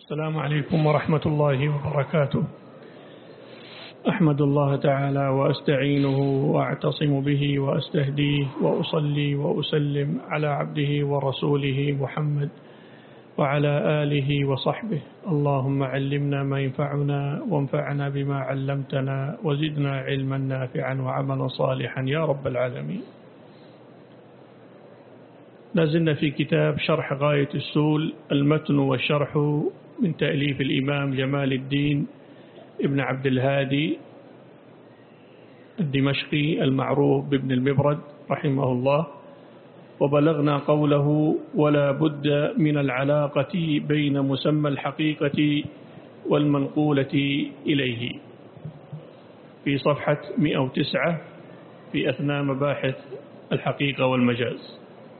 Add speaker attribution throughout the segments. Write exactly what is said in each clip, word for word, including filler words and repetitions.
Speaker 1: السلام عليكم ورحمة الله وبركاته. أحمد الله تعالى وأستعينه وأعتصم به وأستهديه وأصلي وأسلم على عبده ورسوله محمد وعلى آله وصحبه. اللهم علمنا ما ينفعنا وانفعنا بما علمتنا وزدنا علما نافعا وعملا صالحا يا رب العالمين. لازلنا في كتاب شرح غاية السول، المتن والشرح من تأليف الإمام جمال الدين ابن عبد الهادي الدمشقي المعروف بابن المبرد رحمه الله. وبلغنا قوله: ولا بد من العلاقة بين مسمى الحقيقة والمنقولة إليه، في صفحة مئة وتسعة في أثناء مباحث الحقيقة والمجاز.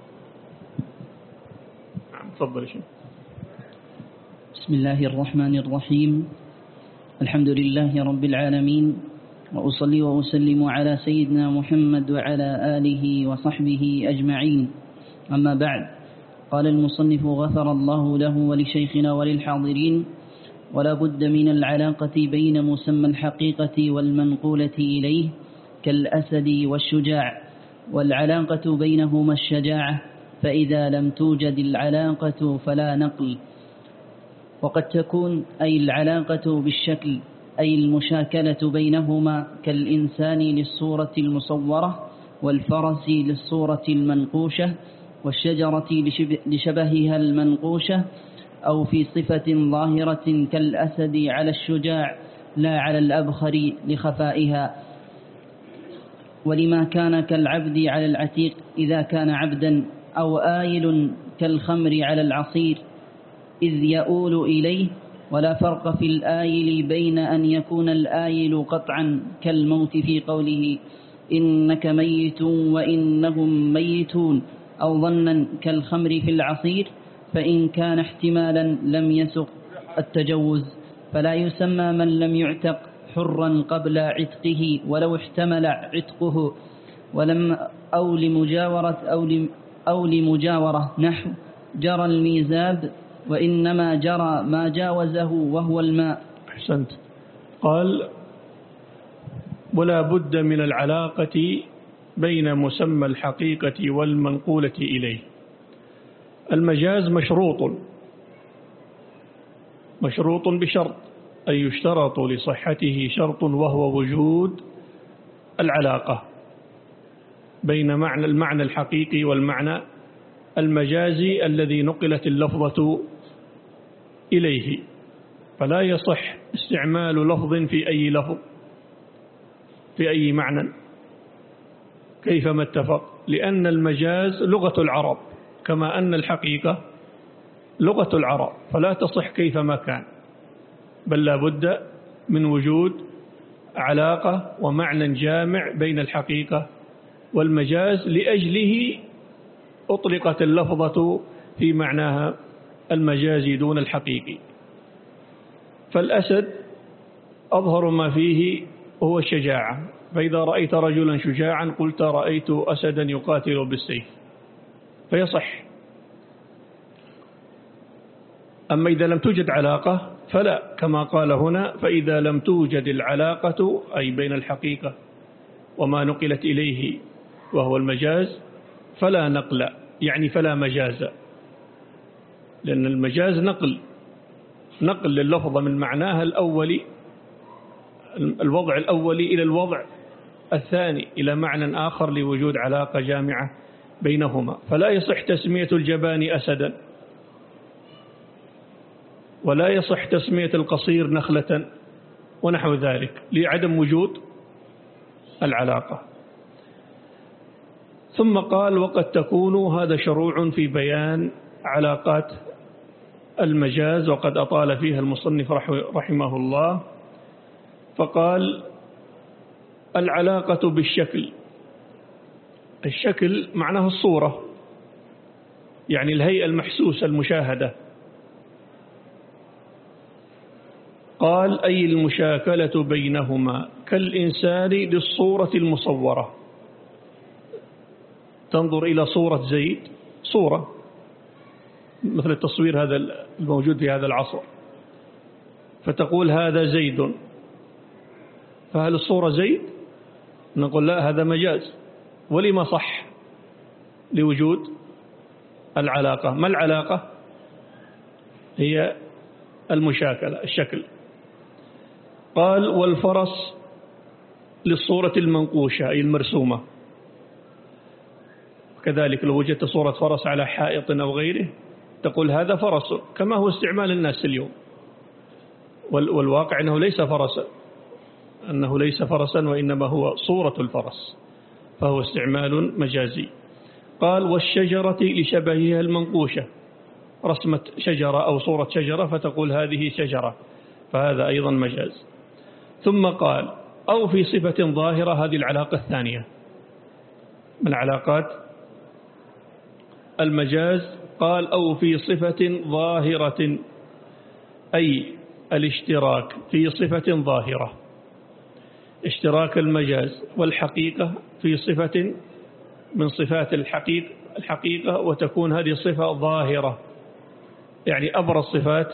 Speaker 1: تفضل شيخ.
Speaker 2: بسم الله الرحمن الرحيم. الحمد لله رب العالمين، وأصلي وأسلم على سيدنا محمد وعلى آله وصحبه أجمعين. أما بعد، قال المصنف غفر الله له ولشيخنا وللحاضرين: ولا بد من العلاقة بين مسمى الحقيقة والمنقولة إليه كالأسد والشجاع، والعلاقة بينهما الشجاعة، فإذا لم توجد العلاقة فلا نقل. وقد تكون أي العلاقة بالشكل، أي المشاكلة بينهما، كالإنسان للصورة المصورة، والفرس للصورة المنقوشة، والشجرة لشبهها المنقوشة، أو في صفة ظاهرة كالأسد على الشجاع لا على الأبخر لخفائها. ولما كان كالعبد على العتيق إذا كان عبدا، أو آيل كالخمر على العصير إذ يؤول إليه. ولا فرق في الآيل بين أن يكون الآيل قطعا كالموت في قوله إنك ميت وإنهم ميتون، أو ظنا كالخمر في العصير، فإن كان احتمالا لم يسق التجوز، فلا يسمى من لم يعتق حرا قبل عتقه ولو احتمل عتقه، ولم أو لمجاورة أو لم أو لمجاورة نحو جرى الميزاب، وإنما جرى ما جاوزه وهو الماء.
Speaker 1: أحسنت. قال: ولا بد من العلاقة بين مسمى الحقيقة والمنقولة إليه. المجاز مشروط مشروط بشرط، أي يشترط لصحته شرط، وهو وجود العلاقة بين معنى المعنى الحقيقي والمعنى المجازي الذي نقلت اللفظة إليه. فلا يصح استعمال لفظ في أي لفظ في أي معنى كيفما اتفق، لأن المجاز لغة العرب كما أن الحقيقة لغة العرب، فلا تصح كيفما كان، بل لا بد من وجود علاقة ومعنى جامع بين الحقيقة والمجاز، لأجله أطلقت اللفظة في معناها المجازي دون الحقيقي. فالأسد أظهر ما فيه هو الشجاعة، فإذا رأيت رجلا شجاعا قلت رأيت أسدا يقاتل بالسيف، فيصح. أما إذا لم توجد علاقة فلا، كما قال هنا: فإذا لم توجد العلاقة، أي بين الحقيقة وما نقلت إليه وهو المجاز، فلا نقل، يعني فلا مجاز، لأن المجاز نقل نقل لللفظة من معناها الأولي، الوضع الأولي إلى الوضع الثاني، إلى معنى آخر، لوجود علاقة جامعة بينهما. فلا يصح تسمية الجبان أسدا، ولا يصح تسمية القصير نخلة ونحو ذلك، لعدم وجود العلاقة. ثم قال: وقد تكون، هذا شروع في بيان علاقات المجاز، وقد أطال فيها المصنف رحمه الله، فقال: العلاقة بالشكل. الشكل معناه الصورة، يعني الهيئة المحسوسة المشاهدة. قال: أي المشاكلة بينهما كالإنسان للصورة المصورة. تنظر إلى صورة زيد، صورة مثل التصوير هذا الموجود في هذا العصر، فتقول هذا زيد، فهل الصورة زيد؟ نقول لا، هذا مجاز. ولما صح؟ لوجود العلاقة. ما العلاقة؟ هي المشاكلة، الشكل. قال والفرس للصورة المنقوشة أي المرسومة، كذلك لو وجدت صورة فرس على حائط أو غيره تقول هذا فرس، كما هو استعمال الناس اليوم. والواقع أنه ليس فرسا، أنه ليس فرسا وإنما هو صورة الفرس، فهو استعمال مجازي. قال والشجرة لشبهها المنقوشة، رسمة شجرة أو صورة شجرة فتقول هذه شجرة، فهذا أيضا مجاز. ثم قال أو في صفة ظاهرة، هذه العلاقة الثانية من علاقات المجاز. قال أو في صفة ظاهرة، أي الاشتراك في صفة ظاهرة، اشتراك المجاز والحقيقة في صفة من صفات الحقيقة, الحقيقة وتكون هذه صفة ظاهرة، يعني أبرز صفات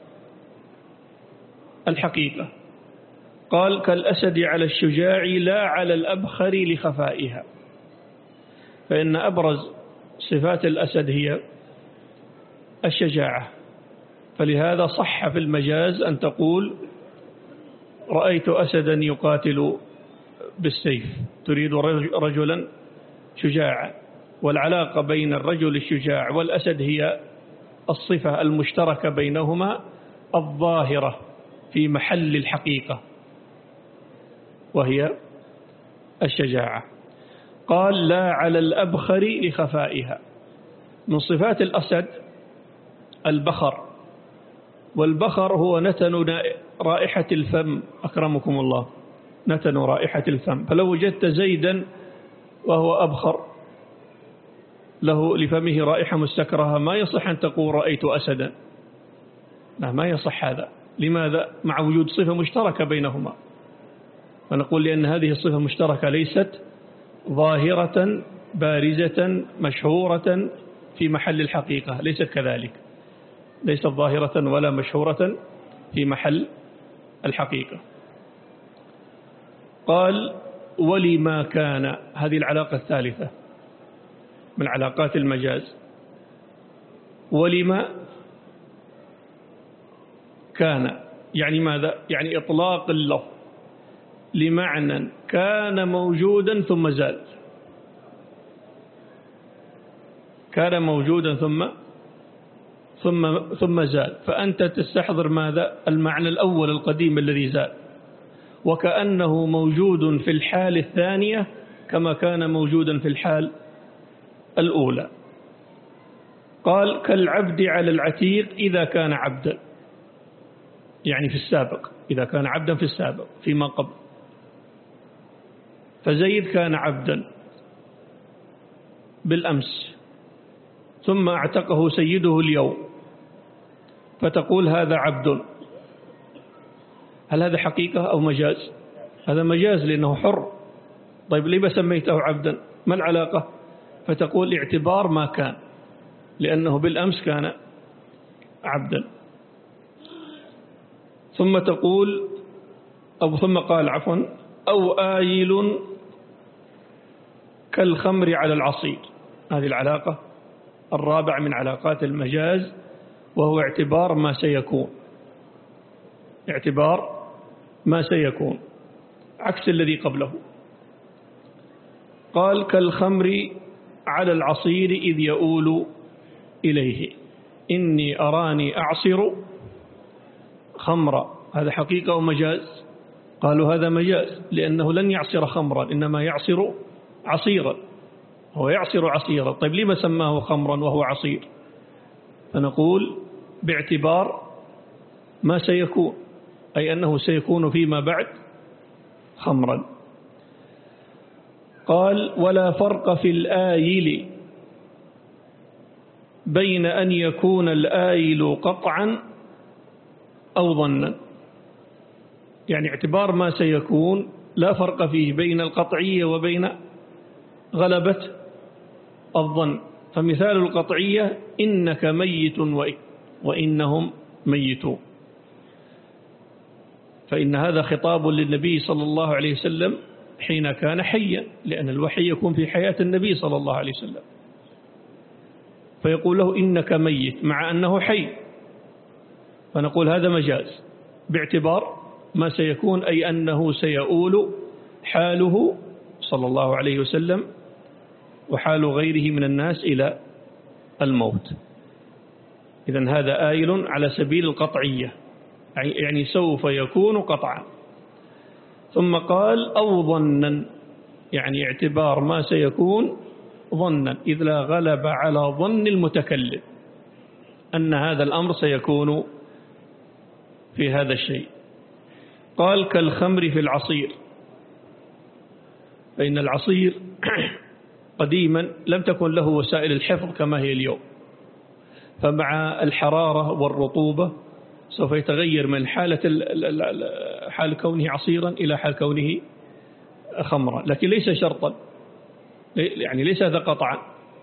Speaker 1: الحقيقة. قال كالأسد على الشجاع لا على الأبخر لخفائها، فإن أبرز صفات الأسد هي الشجاعة، فلهذا صح في المجاز أن تقول رأيت أسدا يقاتل بالسيف، تريد رجلا شجاعا. والعلاقة بين الرجل الشجاع والأسد هي الصفة المشتركة بينهما الظاهرة في محل الحقيقة، وهي الشجاعة. قال لا على الأبخر لخفائها. من صفات الأسد البخر، والبخر هو نتن رائحة الفم، أكرمكم الله، نتن رائحة الفم. فلو وجدت زيدا وهو أبخر له لفمه رائحة مستكرهة ما يصح أن تقول رأيت أسدا، لا ما يصح هذا. لماذا؟ مع وجود صفة مشتركة بينهما، فنقول لأن هذه الصفة مشتركة ليست ظاهرة بارزة مشهورة في محل الحقيقة، ليست كذلك، ليست ظاهرة ولا مشهورة في محل الحقيقة. قال ولما كان، هذه العلاقة الثالثة من علاقات المجاز. ولما كان يعني ماذا؟ يعني إطلاق اللفظ لمعنى كان موجودا ثم زال، كان موجودا ثم ثم ثم زال، فأنت تستحضر ماذا؟ المعنى الأول القديم الذي زال، وكأنه موجود في الحال الثانية كما كان موجودا في الحال الأولى. قال كالعبد على العتيق إذا كان عبدا، يعني في السابق، إذا كان عبدا في السابق فيما قبل. فزيد كان عبدا بالأمس ثم اعتقه سيده اليوم، فتقول هذا عبد. هل هذا حقيقة أو مجاز؟ هذا مجاز لأنه حر. طيب لما سميته عبدا؟ ما العلاقة؟ فتقول اعتبار ما كان، لأنه بالأمس كان عبدا. ثم تقول أو ثم قال عفوا أو آيل كالخمر على العصير، هذه العلاقة الرابع من علاقات المجاز، وهو اعتبار ما سيكون، اعتبار ما سيكون عكس الذي قبله. قال كالخمر على العصير إذ يؤول إليه، إني أراني أعصر خمرا، هذا حقيقة ومجاز؟ قالوا هذا مجاز لأنه لن يعصر خمرا، إنما يعصر عصيرا، هو يعصر عصيرا. طيب لما سماه خمرا وهو عصير؟ فنقول باعتبار ما سيكون، أي أنه سيكون فيما بعد خمرا. قال ولا فرق في الآيل بين أن يكون الآيل قطعا أو ظنا، يعني اعتبار ما سيكون لا فرق فيه بين القطعية وبين غلبة الظن. فمثال القطعية إنك ميت وإنهم ميتون، فإن هذا خطاب للنبي صلى الله عليه وسلم حين كان حيا، لأن الوحي يكون في حياة النبي صلى الله عليه وسلم، فيقول له إنك ميت مع أنه حي، فنقول هذا مجاز باعتبار ما سيكون، أي أنه سيؤول حاله صلى الله عليه وسلم وحال غيره من الناس إلى الموت. إذن هذا آيل على سبيل القطعية، يعني سوف يكون قطعا. ثم قال أو ظنا، يعني اعتبار ما سيكون ظنا، إذ لا غلب على ظن المتكلم أن هذا الأمر سيكون في هذا الشيء. قال كالخمر في العصير، فإن العصير قديما لم تكن له وسائل الحفظ كما هي اليوم، فمع الحرارة والرطوبة سوف يتغير من حالة حال كونه عصيرا إلى حال كونه خمرا، لكن ليس شرطا، يعني ليس هذا قطعا.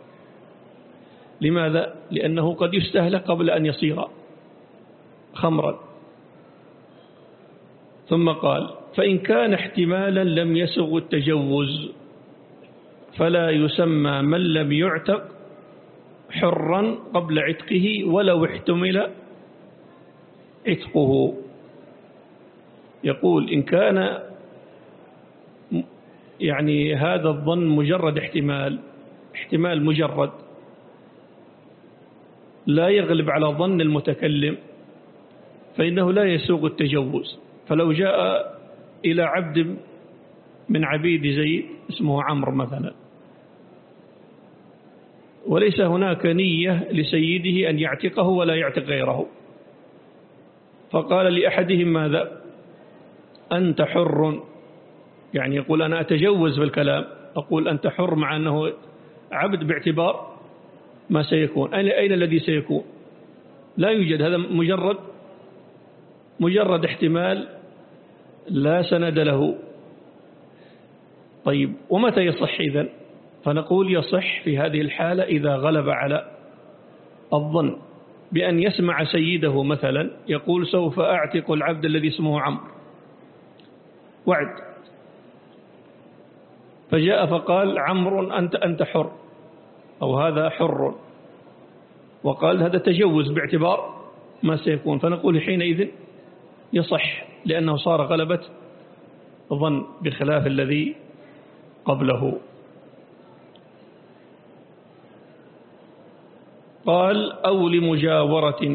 Speaker 1: لماذا؟ لأنه قد يستهلك قبل أن يصير خمرا. ثم قال فإن كان احتمالا لم يسغ التجوز فلا يسمى من لم يعتق حرا قبل عتقه ولو احتمل عتقه. يقول إن كان يعني هذا الظن مجرد احتمال، احتمال مجرد لا يغلب على ظن المتكلم، فإنه لا يسوغ التجوز. فلو جاء إلى عبد من عبيد زيد اسمه عمرو مثلا، وليس هناك نية لسيده أن يعتقه ولا يعتق غيره، فقال لأحدهم ماذا؟ أنت حر، يعني يقول أنا أتجوز بالكلام، أقول أنت حر مع أنه عبد باعتبار ما سيكون. أين الذي سيكون؟ لا يوجد، هذا مجرد مجرد احتمال لا سند له. طيب ومتى يصح إذن؟ فنقول يصح في هذه الحالة إذا غلب على الظن بأن يسمع سيده مثلا يقول سوف أعتق العبد الذي اسمه عمرو، وعد، فجاء فقال عمرو أنت أنت حر، أو هذا حر، وقال هذا تجوز باعتبار ما سيكون، فنقول حينئذ يصح لأنه صار غلبة ظن بخلاف الذي قبله. قال أو لمجاورة،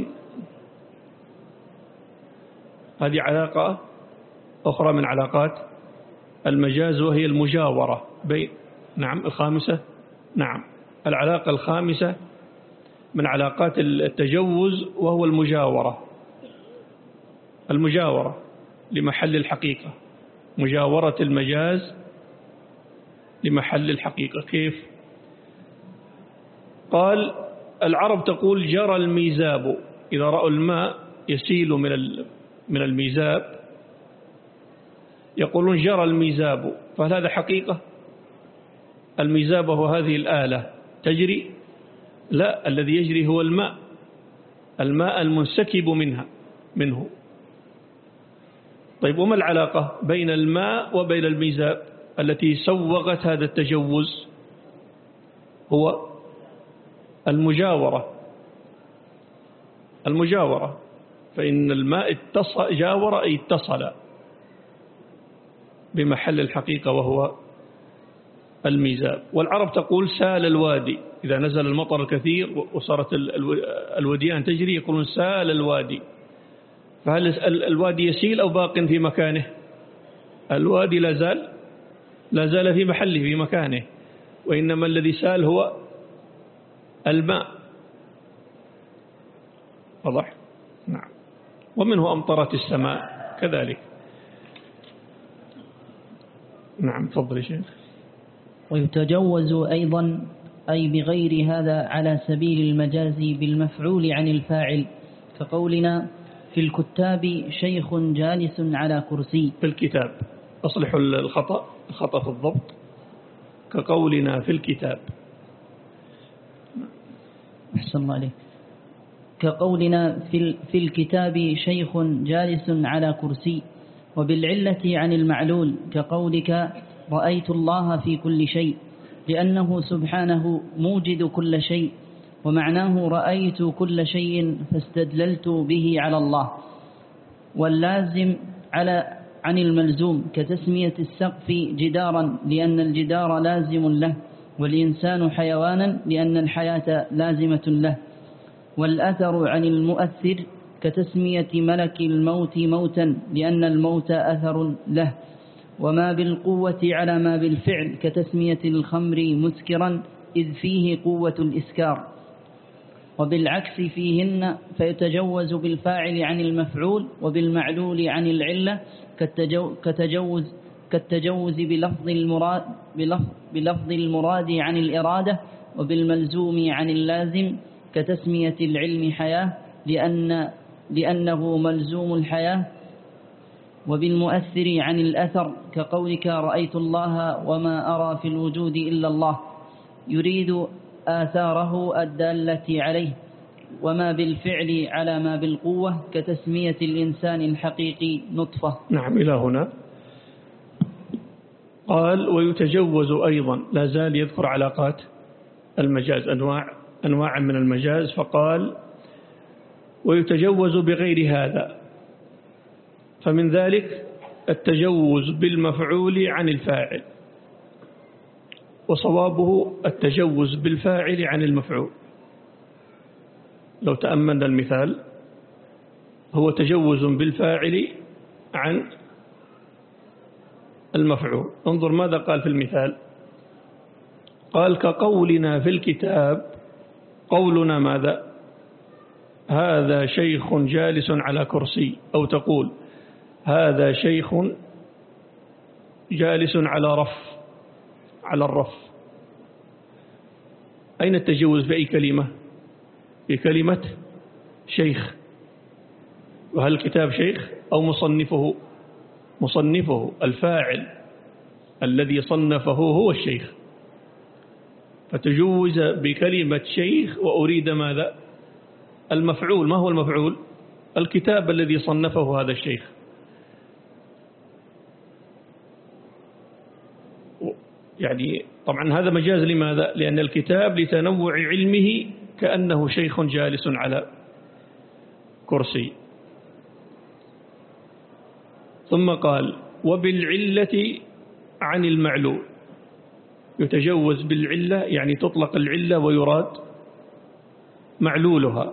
Speaker 1: هذه علاقة أخرى من علاقات المجاز وهي المجاورة بين، نعم الخامسة، نعم العلاقة الخامسة من علاقات التجوز وهو المجاورة. المجاورة لمحل الحقيقة، مجاورة المجاز لمحل الحقيقة. كيف؟ قال العرب تقول جرى الميزاب، إذا رأوا الماء يسيل من من الميزاب يقولون جرى الميزاب، فهل هذا حقيقة؟ الميزاب هو هذه الآلة تجري؟ لا، الذي يجري هو الماء، الماء المنسكب منها منه. طيب وما العلاقة بين الماء وبين الميزاب التي سوغت هذا التجوز؟ هو المجاورة، المجاورة، فإن الماء اتصل، جاور أي اتصل بمحل الحقيقة وهو الميزاب. والعرب تقول سال الوادي، إذا نزل المطر الكثير وصارت الوديان تجري يقولون سال الوادي، فهل الوادي يسيل أو باق في مكانه؟ الوادي لا زال لا زال في محله في مكانه، وإنما الذي سال هو الماء. واضح؟ نعم. ومنه أمطرت السماء كذلك. نعم تفضل يا شيخ.
Speaker 2: ويتجوز أيضا أي بغير هذا على سبيل المجاز بالمفعول عن الفاعل، كقولنا في الكتاب شيخ جالس على كرسي.
Speaker 1: في الكتاب، أصلحوا الخطأ، الخطأ في الضبط، كقولنا في الكتاب.
Speaker 2: أحسن الله عليك. كقولنا في, في الكتاب شيخ جالس على كرسي، وبالعلة عن المعلول كقولك رأيت الله في كل شيء، لأنه سبحانه موجد كل شيء، ومعناه رأيت كل شيء فاستدللت به على الله. واللازم على عن الملزوم كتسمية السقف جدارا لأن الجدار لازم له، والإنسان حيوانا لأن الحياة لازمة له. والأثر عن المؤثر كتسمية ملك الموت موتا لأن الموت أثر له. وما بالقوة على ما بالفعل كتسمية الخمر مسكرا إذ فيه قوة الإسكار. وبالعكس فيهن فيتجوز بالفاعل عن المفعول وبالمعلول عن العلة كتجوز كالتجوز بلفظ المراد, بلفظ, بلفظ المراد عن الإرادة، وبالملزوم عن اللازم كتسمية العلم حياة لأن لأنه ملزوم الحياة. وبالمؤثر عن الأثر كقولك رأيت الله وما أرى في الوجود إلا الله، يريد آثاره الدالة عليه. وما بالفعل على ما بالقوة كتسمية الإنسان الحقيقي نطفة.
Speaker 1: نعم، إلى هنا قال ويتجوز أيضا، لا زال يذكر علاقات المجاز، أنواع أنواع من المجاز، فقال ويتجوز بغير هذا، فمن ذلك التجوز بالمفعول عن الفاعل، وصوابه التجوز بالفاعل عن المفعول. لو تأملنا المثال هو تجوز بالفاعل عن المفعول. انظر ماذا قال في المثال، قال كقولنا في الكتاب، قولنا ماذا؟ هذا شيخ جالس على كرسي، أو تقول هذا شيخ جالس على رف على الرف. أين التجوز بأي كلمة؟ بكلمة شيخ. وهل الكتاب شيخ أو مصنفه؟ مصنفه، الفاعل الذي صنفه هو الشيخ، فتجوز بكلمة شيخ وأريد ماذا؟ المفعول. ما هو المفعول؟ الكتاب الذي صنفه هذا الشيخ. يعني طبعا هذا مجاز، لماذا؟ لأن الكتاب لتنوع علمه كأنه شيخ جالس على كرسي. ثم قال وبالعلة عن المعلول، يتجوز بالعلة يعني تطلق العلة ويراد معلولها،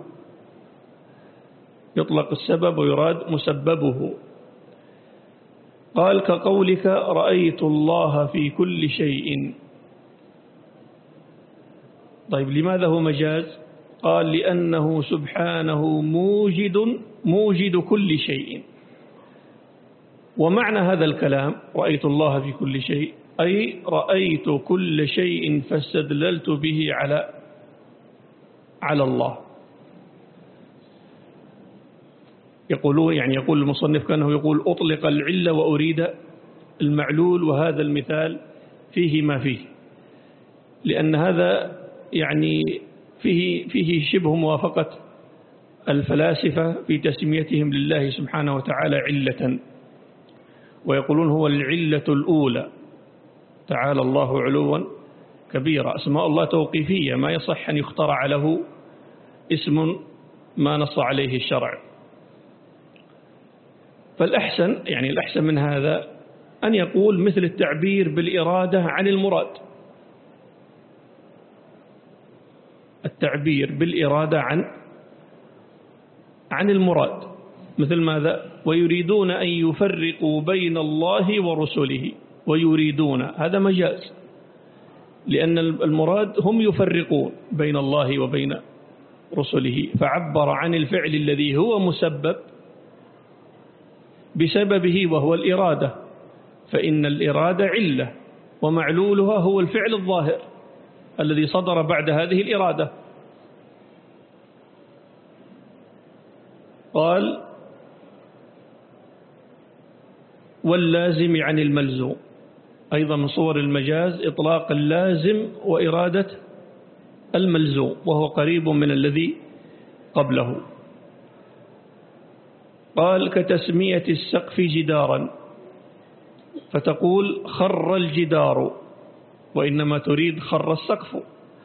Speaker 1: يطلق السبب ويراد مسببه. قال كقولك رأيت الله في كل شيء. طيب لماذا هو مجاز؟ قال لأنه سبحانه موجد موجد كل شيء. ومعنى هذا الكلام رأيت الله في كل شيء أي رأيت كل شيء فاستدللت به على على الله. يقولون يعني يقول المصنف كأنه يقول أطلق العلة وأريد المعلول، وهذا المثال فيه ما فيه، لأن هذا يعني فيه فيه شبه موافقة الفلاسفة في تسميتهم لله سبحانه وتعالى علة، ويقولون هو العلة الأولى، تعالى الله علوا كبيرا. أسماء الله توقيفية، ما يصح أن يخترع له اسم ما نص عليه الشرع. فالأحسن يعني الأحسن من هذا أن يقول مثل التعبير بالإرادة عن المراد، التعبير بالإرادة عن عن المراد، مثل ماذا؟ ويريدون أن يفرقوا بين الله ورسله. ويريدون هذا مجاز، لأن المراد هم يفرقون بين الله وبين رسله، فعبر عن الفعل الذي هو مسبب بسببه وهو الإرادة، فإن الإرادة علة ومعلولها هو الفعل الظاهر الذي صدر بعد هذه الإرادة. قال واللازم عن الملزوم، أيضا من صور المجاز إطلاق اللازم وإرادة الملزوم، وهو قريب من الذي قبله. قال كتسمية السقف جدارا فتقول خر الجدار، وإنما تريد خر السقف.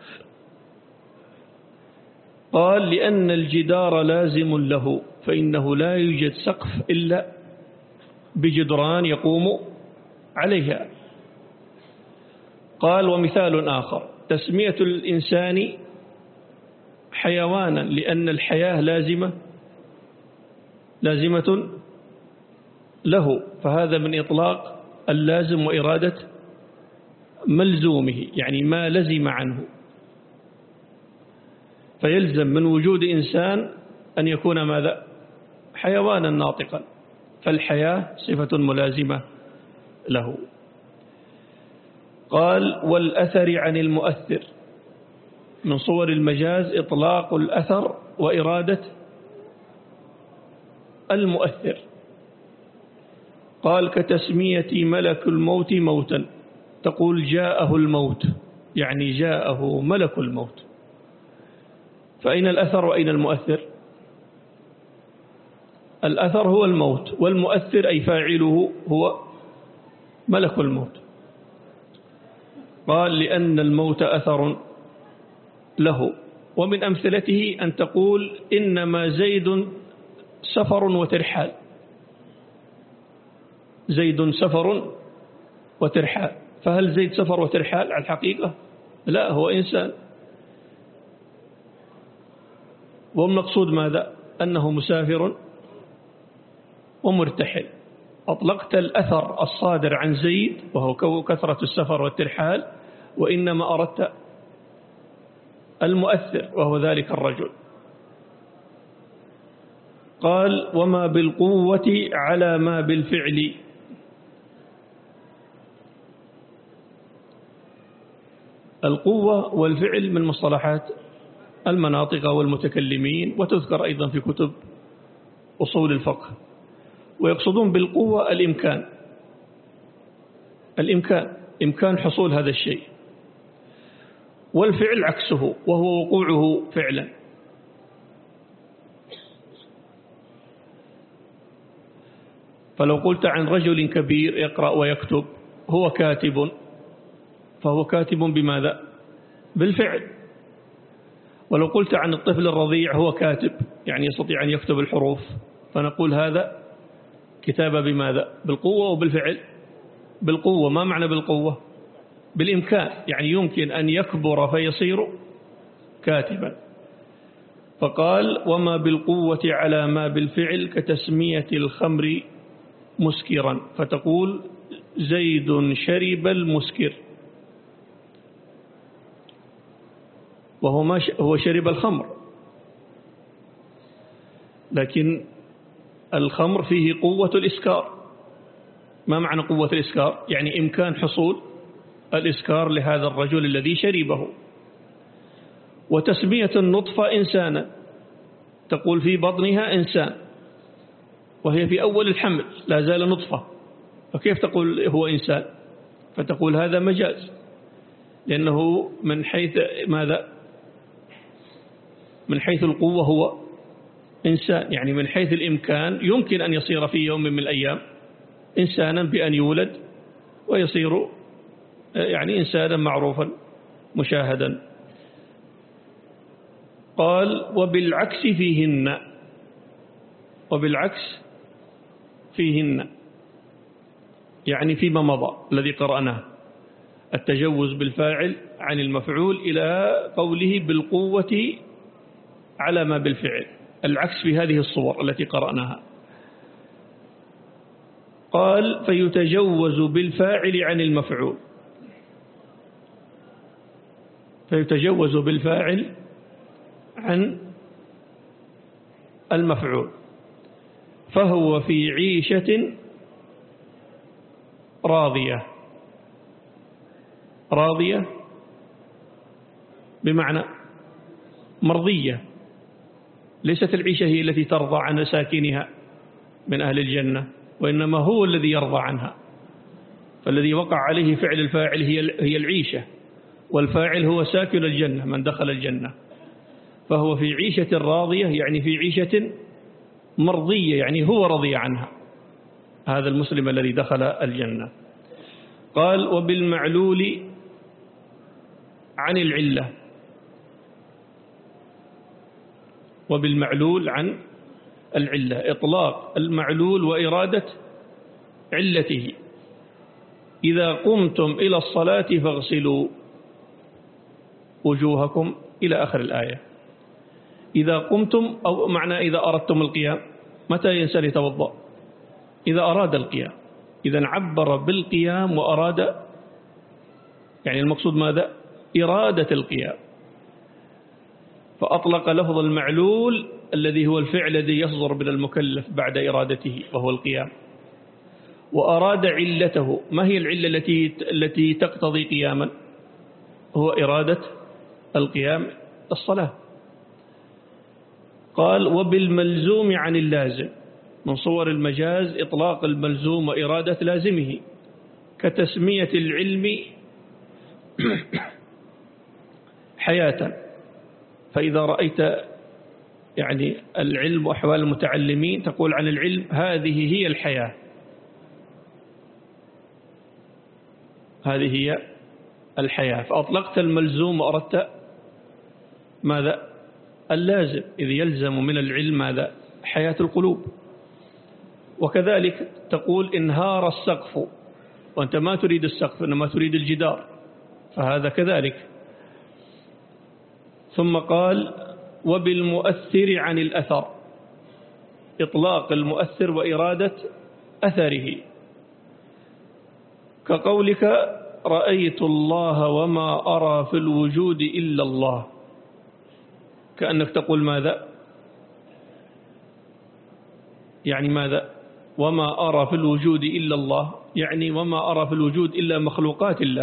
Speaker 1: قال لأن الجدار لازم له، فإنه لا يوجد سقف إلا بجدران يقوم عليها. قال ومثال آخر تسمية الإنسان حيوانا، لأن الحياة لازمة لازمة له، فهذا من إطلاق اللازم وإرادة ملزومه، يعني ما لزم عنه، فيلزم من وجود إنسان أن يكون ماذا؟ حيوانا ناطقا، فالحياة صفة ملازمة له. قال والأثر عن المؤثر، من صور المجاز إطلاق الأثر وإرادة المؤثر. قال كتسمية ملك الموت موتا، تقول جاءه الموت، يعني جاءه ملك الموت، فأين الأثر وأين المؤثر؟ الأثر هو الموت، والمؤثر أي فاعله هو ملك الموت. قال لأن الموت أثر له. ومن أمثلته أن تقول إنما زيد سفر وترحال، زيد سفر وترحال، فهل زيد سفر وترحال على الحقيقة؟ لا، هو إنسان، والمقصود ماذا؟ أنه مسافر ومرتحل. أطلقت الأثر الصادر عن زيد وهو كثرة السفر والترحال، وإنما أردت المؤثر وهو ذلك الرجل. قال وما بالقوة على ما بالفعل، القوة والفعل من مصطلحات المناطق والمتكلمين، وتذكر أيضا في كتب أصول الفقه، ويقصدون بالقوة الإمكان، الإمكان إمكان حصول هذا الشيء، والفعل عكسه وهو وقوعه فعلا. فلو قلت عن رجل كبير يقرأ ويكتب هو كاتب، فهو كاتب بماذا؟ بالفعل. ولو قلت عن الطفل الرضيع هو كاتب، يعني يستطيع أن يكتب الحروف، فنقول هذا كتابة بماذا؟ بالقوة وبالفعل. بالقوة. ما معنى بالقوة؟ بالإمكان، يعني يمكن أن يكبر فيصير كاتبا. فقال وما بالقوة على ما بالفعل كتسمية الخمر مسكرا، فتقول زيد شرب المسكر، وهو ما هو شرب الخمر، لكن الخمر فيه قوة الإسكار. ما معنى قوة الإسكار؟ يعني إمكان حصول الإسكار لهذا الرجل الذي شربه. وتسمية النطفة إنسانا، تقول في بطنها إنسان وهي في أول الحمل لا زال نطفة، فكيف تقول هو إنسان؟ فتقول هذا مجاز، لأنه من حيث ماذا؟ من حيث القوة هو إنسان، يعني من حيث الإمكان يمكن أن يصير في يوم من الأيام إنسانا بأن يولد ويصير يعني إنسانا معروفا مشاهدا. قال وبالعكس فيهن، وبالعكس فيهن يعني فيما مضى الذي قرأناه، التجوز بالفاعل عن المفعول إلى قوله بالقوة على ما بالفعل، العكس في هذه الصور التي قرأناها. قال فيتجوز بالفاعل عن المفعول، فيتجوز بالفاعل عن المفعول، فهو في عيشة راضية. راضية بمعنى مرضية، ليست العيشة هي التي ترضى عن ساكنها من أهل الجنة، وإنما هو الذي يرضى عنها. فالذي وقع عليه فعل الفاعل هي العيشة، والفاعل هو ساكن الجنة من دخل الجنة، فهو في عيشة راضية يعني في عيشة مرضية، يعني هو رضي عنها، هذا المسلم الذي دخل الجنة. قال وبالمعلول عن العلة، وبالمعلول عن العلة، إطلاق المعلول وإرادة علته. إذا قمتم إلى الصلاة فاغسلوا وجوهكم إلى آخر الآية. إذا قمتم، أو معنى إذا أردتم القيام، متى الإنسان يتوضأ؟ إذا أراد القيام. إذا عبر بالقيام وأراد، يعني المقصود ماذا؟ إرادة القيام، فأطلق لفظ المعلول الذي هو الفعل الذي يصدر من المكلف بعد إرادته وهو القيام، وأراد علته. ما هي العلة التي التي تقتضي قياما؟ هو إرادة القيام، الصلاة. قال وبالملزوم عن اللازم، من صور المجاز إطلاق الملزوم وإرادة لازمه، كتسمية العلم حياة. فإذا رأيت يعني العلم وأحوال المتعلمين تقول عن العلم هذه هي الحياة، هذه هي الحياة، فأطلقت الملزوم وأردت ماذا؟ اللازم، إذ يلزم من العلم ماذا؟ حياة القلوب. وكذلك تقول انهار السقف، وأنت ما تريد السقف إنما تريد الجدار، فهذا كذلك. ثم قال وبالمؤثر عن الأثر، إطلاق المؤثر وإرادة أثره، كقولك رأيت الله وما أرى في الوجود إلا الله، كأنك تقول ماذا؟ يعني ماذا؟ وما أرى في الوجود إلا الله، يعني وما أرى في الوجود إلا مخلوقات الله.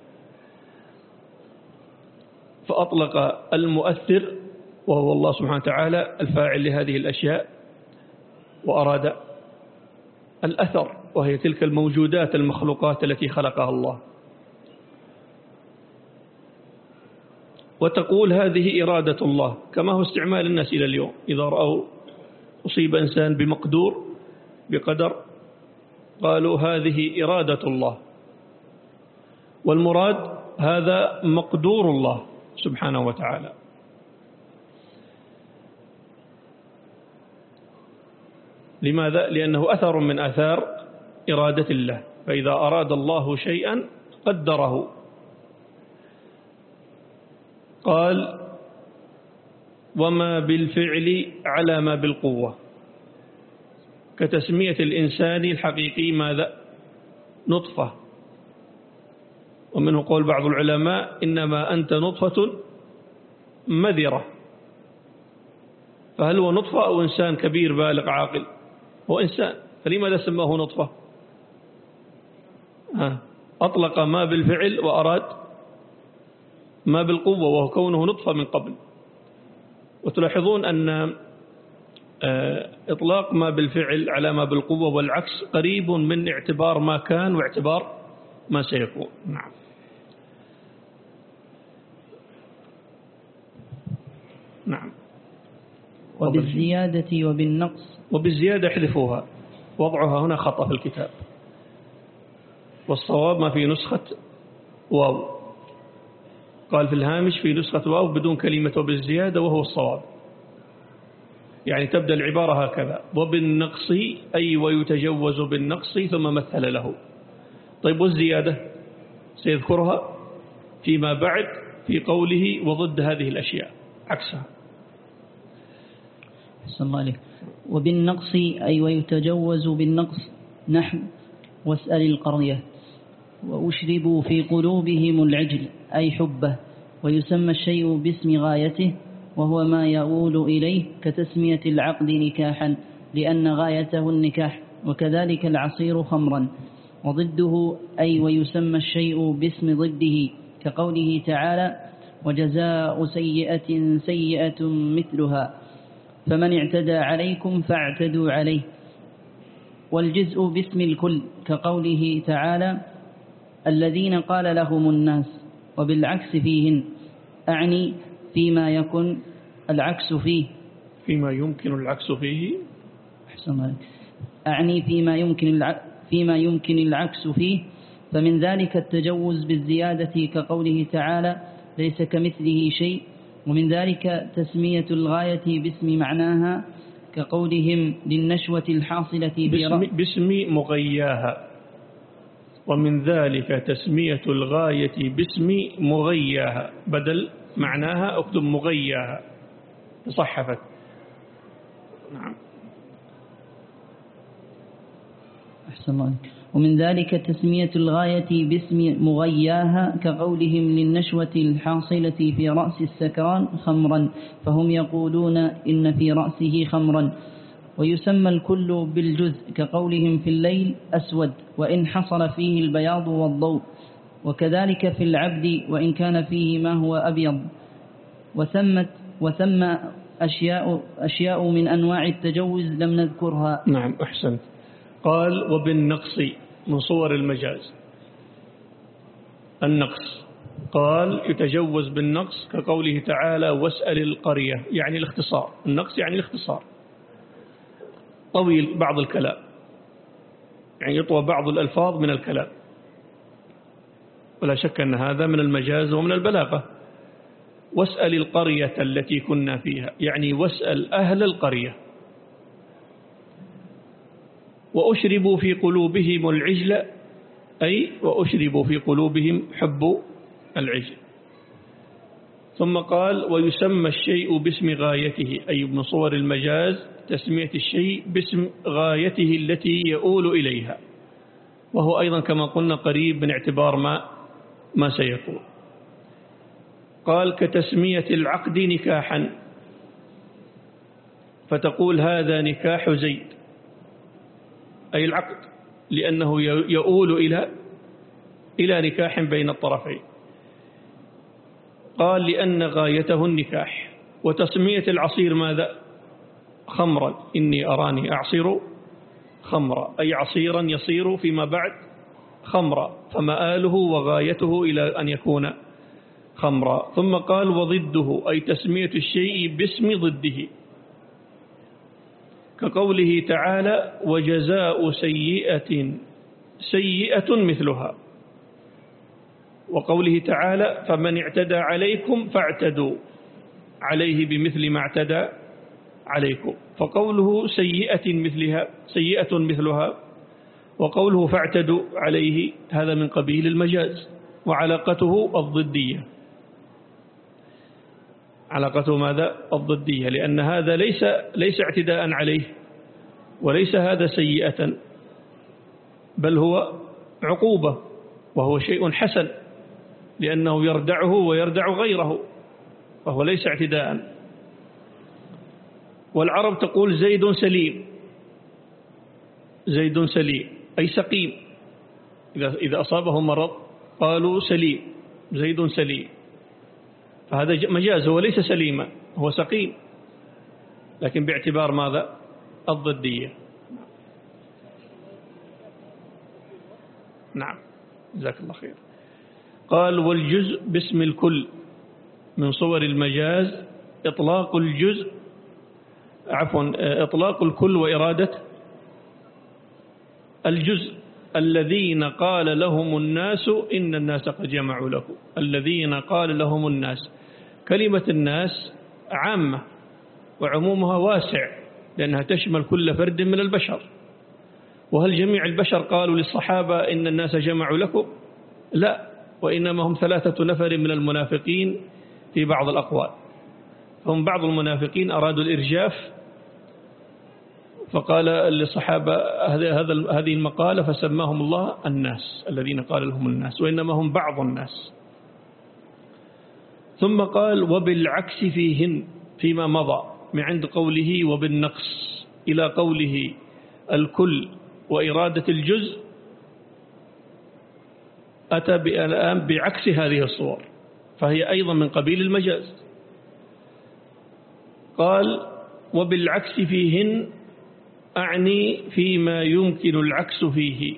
Speaker 1: فأطلق المؤثر وهو الله سبحانه وتعالى الفاعل لهذه الأشياء، وأراد الأثر وهي تلك الموجودات المخلوقات التي خلقها الله. وتقول هذه إرادة الله، كما هو استعمال الناس إلى اليوم، إذا رأوا أصيب إنسان بمقدور بقدر قالوا هذه إرادة الله، والمراد هذا مقدور الله سبحانه وتعالى. لماذا؟ لأنه أثر من آثار إرادة الله، فإذا أراد الله شيئا قدره. قال وما بالفعل على ما بالقوة، كتسمية الإنسان الحقيقي ماذا؟ نطفة. ومنه قول بعض العلماء إنما أنت نطفة مذرة. فهل هو نطفة أو إنسان كبير بالغ عاقل؟ هو إنسان، فلماذا سماه نطفة؟ أطلق ما بالفعل وأراد ما بالقوة، وهو كونه نطفة من قبل. وتلاحظون أن إطلاق ما بالفعل على ما بالقوة والعكس قريب من اعتبار ما كان واعتبار ما سيكون. نعم. نعم.
Speaker 2: وبالزيادة وبالنقص،
Speaker 1: وبالزيادة احذفوها، وضعها هنا خطأ في الكتاب، والصواب ما في نسخة واو، قال في الهامش في نسخة واو بدون كلمة وبالزيادة، وهو الصواب. يعني تبدأ العبارة هكذا وبالنقص، أي ويتجوز بالنقص، ثم مثل له. طيب والزيادة سيذكرها فيما بعد في قوله وضد هذه الأشياء عكسها.
Speaker 2: أحسن الله عليك. وبالنقص أي ويتجوز بالنقص، نحو واسأل القرية وأشربوا في قلوبهم العجل أي حبه، ويسمى الشيء باسم غايته وهو ما يؤول إليه، كتسمية العقد نكاحا لأن غايته النكاح، وكذلك العصير خمرا. وضده أي ويسمى الشيء باسم ضده، كقوله تعالى وجزاء سيئة سيئة مثلها فمن اعتدى عليكم فاعتدوا عليه. والجزء باسم الكل، كقوله تعالى الذين قال لهم الناس، وبالعكس فيهن، أعني فيما يكون العكس فيه،
Speaker 1: فيما يمكن العكس فيه،
Speaker 2: أعني فيما يمكن فيما يمكن العكس فيه، فمن ذلك التجوز بالزيادة كقوله تعالى ليس كمثله شيء، ومن ذلك تسمية الغاية باسم معناها كقولهم للنشوة الحاصلة
Speaker 1: باسم, باسم مغياها، ومن ذلك تسمية الغاية باسم مغياها، بدل معناها اكتب مغياها تصحفت. نعم.
Speaker 2: أحسن الله. ومن ذلك تسمية الغاية باسم مغياها كقولهم للنشوة الحاصلة في رأس السكران خمرا، فهم يقولون إن في رأسه خمرا. ويسمى الكل بالجزء كقولهم في الليل أسود وإن حصل فيه البياض والضوء، وكذلك في العبد وإن كان فيه ما هو أبيض. وثمت وثم أشياء, أشياء من أنواع التجوز لم نذكرها.
Speaker 1: نعم أحسنت. قال وبالنقص من صور المجاز النقص، قال يتجوز بالنقص كقوله تعالى واسأل القرية، يعني الاختصار. النقص يعني الاختصار، طويل بعض الكلام، يعني يطوى بعض الألفاظ من الكلام، ولا شك أن هذا من المجاز ومن البلاغة. واسأل القرية التي كنا فيها، يعني واسأل أهل القرية. وأشربوا في قلوبهم العجل، أي وأشربوا في قلوبهم حب العجل. ثم قال ويسمى الشيء باسم غايته، أي من صور المجاز تسمية الشيء باسم غايته التي يؤول إليها، وهو أيضا كما قلنا قريب من اعتبار ما ما سيكون. قال كتسمية العقد نكاحا، فتقول هذا نكاح زيد، أي العقد، لأنه يؤول إلى إلى نكاح بين الطرفين. قال لأن غايته النكاح. وتسمية العصير ماذا؟ خمرا، إني أراني أعصر خمرا، أي عصيرا يصير فيما بعد خمرا، فمآله وغايته إلى أن يكون خمرا. ثم قال وضده، أي تسمية الشيء باسم ضده، كقوله تعالى وجزاء سيئة سيئة مثلها، وقوله تعالى فمن اعتدى عليكم فاعتدوا عليه بمثل ما اعتدى عليكم. فقوله سيئة مثلها سيئة مثلها وقوله فاعتدوا عليه هذا من قبيل المجاز، وعلاقته الضدية. علاقته ماذا؟ الضدية، لأن هذا ليس ليس اعتداء عليه، وليس هذا سيئة، بل هو عقوبة، وهو شيء حسن لأنه يردعه ويردع غيره، فهو ليس اعتداء. والعرب تقول زيد سليم، زيد سليم أي سقيم، إذا إذا أصابه مرض قالوا سليم، زيد سليم، فهذا مجاز، هو ليس سليما، هو سقيم، لكن باعتبار ماذا؟ الضدية. نعم جزاك الله خير. قال والجزء باسم الكل من صور المجاز إطلاق الجزء عفوا إطلاق الكل وإرادة الجزء. الذين قال لهم الناس إن الناس قد جمعوا لكم، الذين قال لهم الناس، كلمة الناس عامة وعمومها واسع لأنها تشمل كل فرد من البشر. وهل جميع البشر قالوا للصحابة إن الناس جمعوا لكم؟ لا، وإنما هم ثلاثة نفر من المنافقين في بعض الأقوال. هم بعض المنافقين أرادوا الإرجاف، فقال للصحابة هذه المقالة فسماهم الله الناس، الذين قال لهم الناس، وإنما هم بعض الناس. ثم قال وبالعكس فيهن فيما مضى من عند قوله وبالنقص إلى قوله الكل وإرادة الجزء، أتى الآن بعكس هذه الصور، فهي أيضا من قبيل المجاز. قال وبالعكس فيهن أعني فيما يمكن العكس فيه.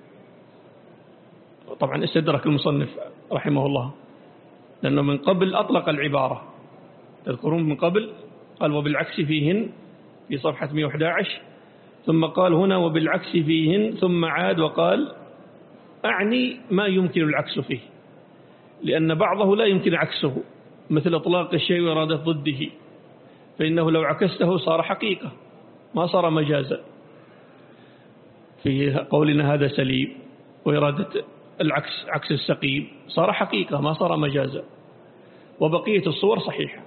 Speaker 1: طبعا استدرك المصنف رحمه الله، لأنه من قبل أطلق العبارة، تذكرون من قبل قال وبالعكس فيهن في صفحة مئة وأحد عشر، ثم قال هنا وبالعكس فيهن، ثم عاد وقال أعني ما يمكن العكس فيه، لأن بعضه لا يمكن عكسه، مثل إطلاق الشيء وإرادة ضده، فإنه لو عكسته صار حقيقة ما صار مجازا. في قولنا هذا سليم وإرادة العكس عكس السقيم صار حقيقة ما صار مجازا، وبقية الصور صحيحة.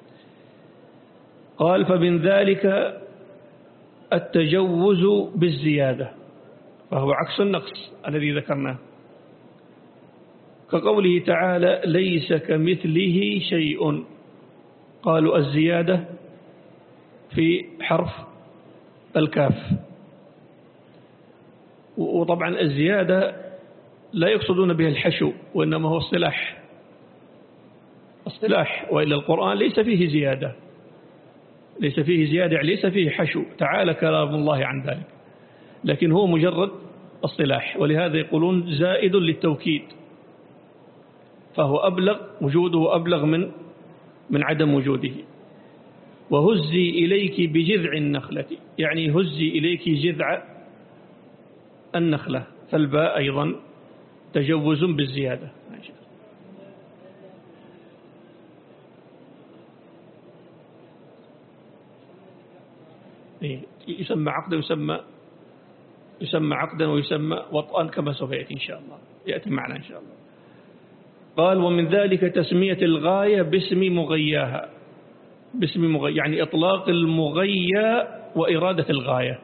Speaker 1: قال فمن ذلك التجوز بالزيادة، فهو عكس النقص الذي ذكرناه، كقوله تعالى ليس كمثله شيء. قالوا الزيادة في حرف الكاف، وطبعا الزيادة لا يقصدون بها الحشو، وإنما هو اصطلاح اصطلاح وإلا القرآن ليس فيه زيادة، ليس فيه زيادة ليس فيه حشو، تعالى كلام الله عن ذلك، لكن هو مجرد اصطلاح، ولهذا يقولون زائد للتوكيد، فهو أبلغ، وجوده أبلغ من من عدم وجوده. وهزي إليك بجذع النخلة، يعني هزي إليك جذع النخلة، فالباء أيضا تجوز بالزيادة. يسمى عقدا ويسمى يسمى عقدا ويسمى وطئا كما سوف يأتي إن شاء الله، يأتي معنا إن شاء الله. قال ومن ذلك تسمية الغاية باسم مغياها، باسم مغيا يعني إطلاق المغيا وإرادة الغاية،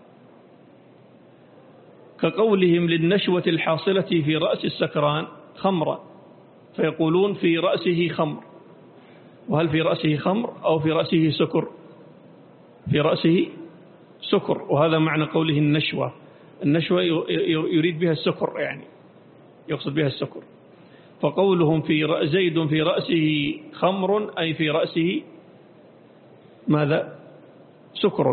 Speaker 1: كقولهم للنشوة الحاصلة في رأس السكران خمرا، فيقولون في رأسه خمر، وهل في رأسه خمر أو في رأسه سكر؟ في رأسه سكر، وهذا معنى قوله النشوة. النشوة يريد بها السكر، يعني يقصد بها السكر. فقولهم في زيد في رأسه خمر أي في رأسه ماذا؟ سكر.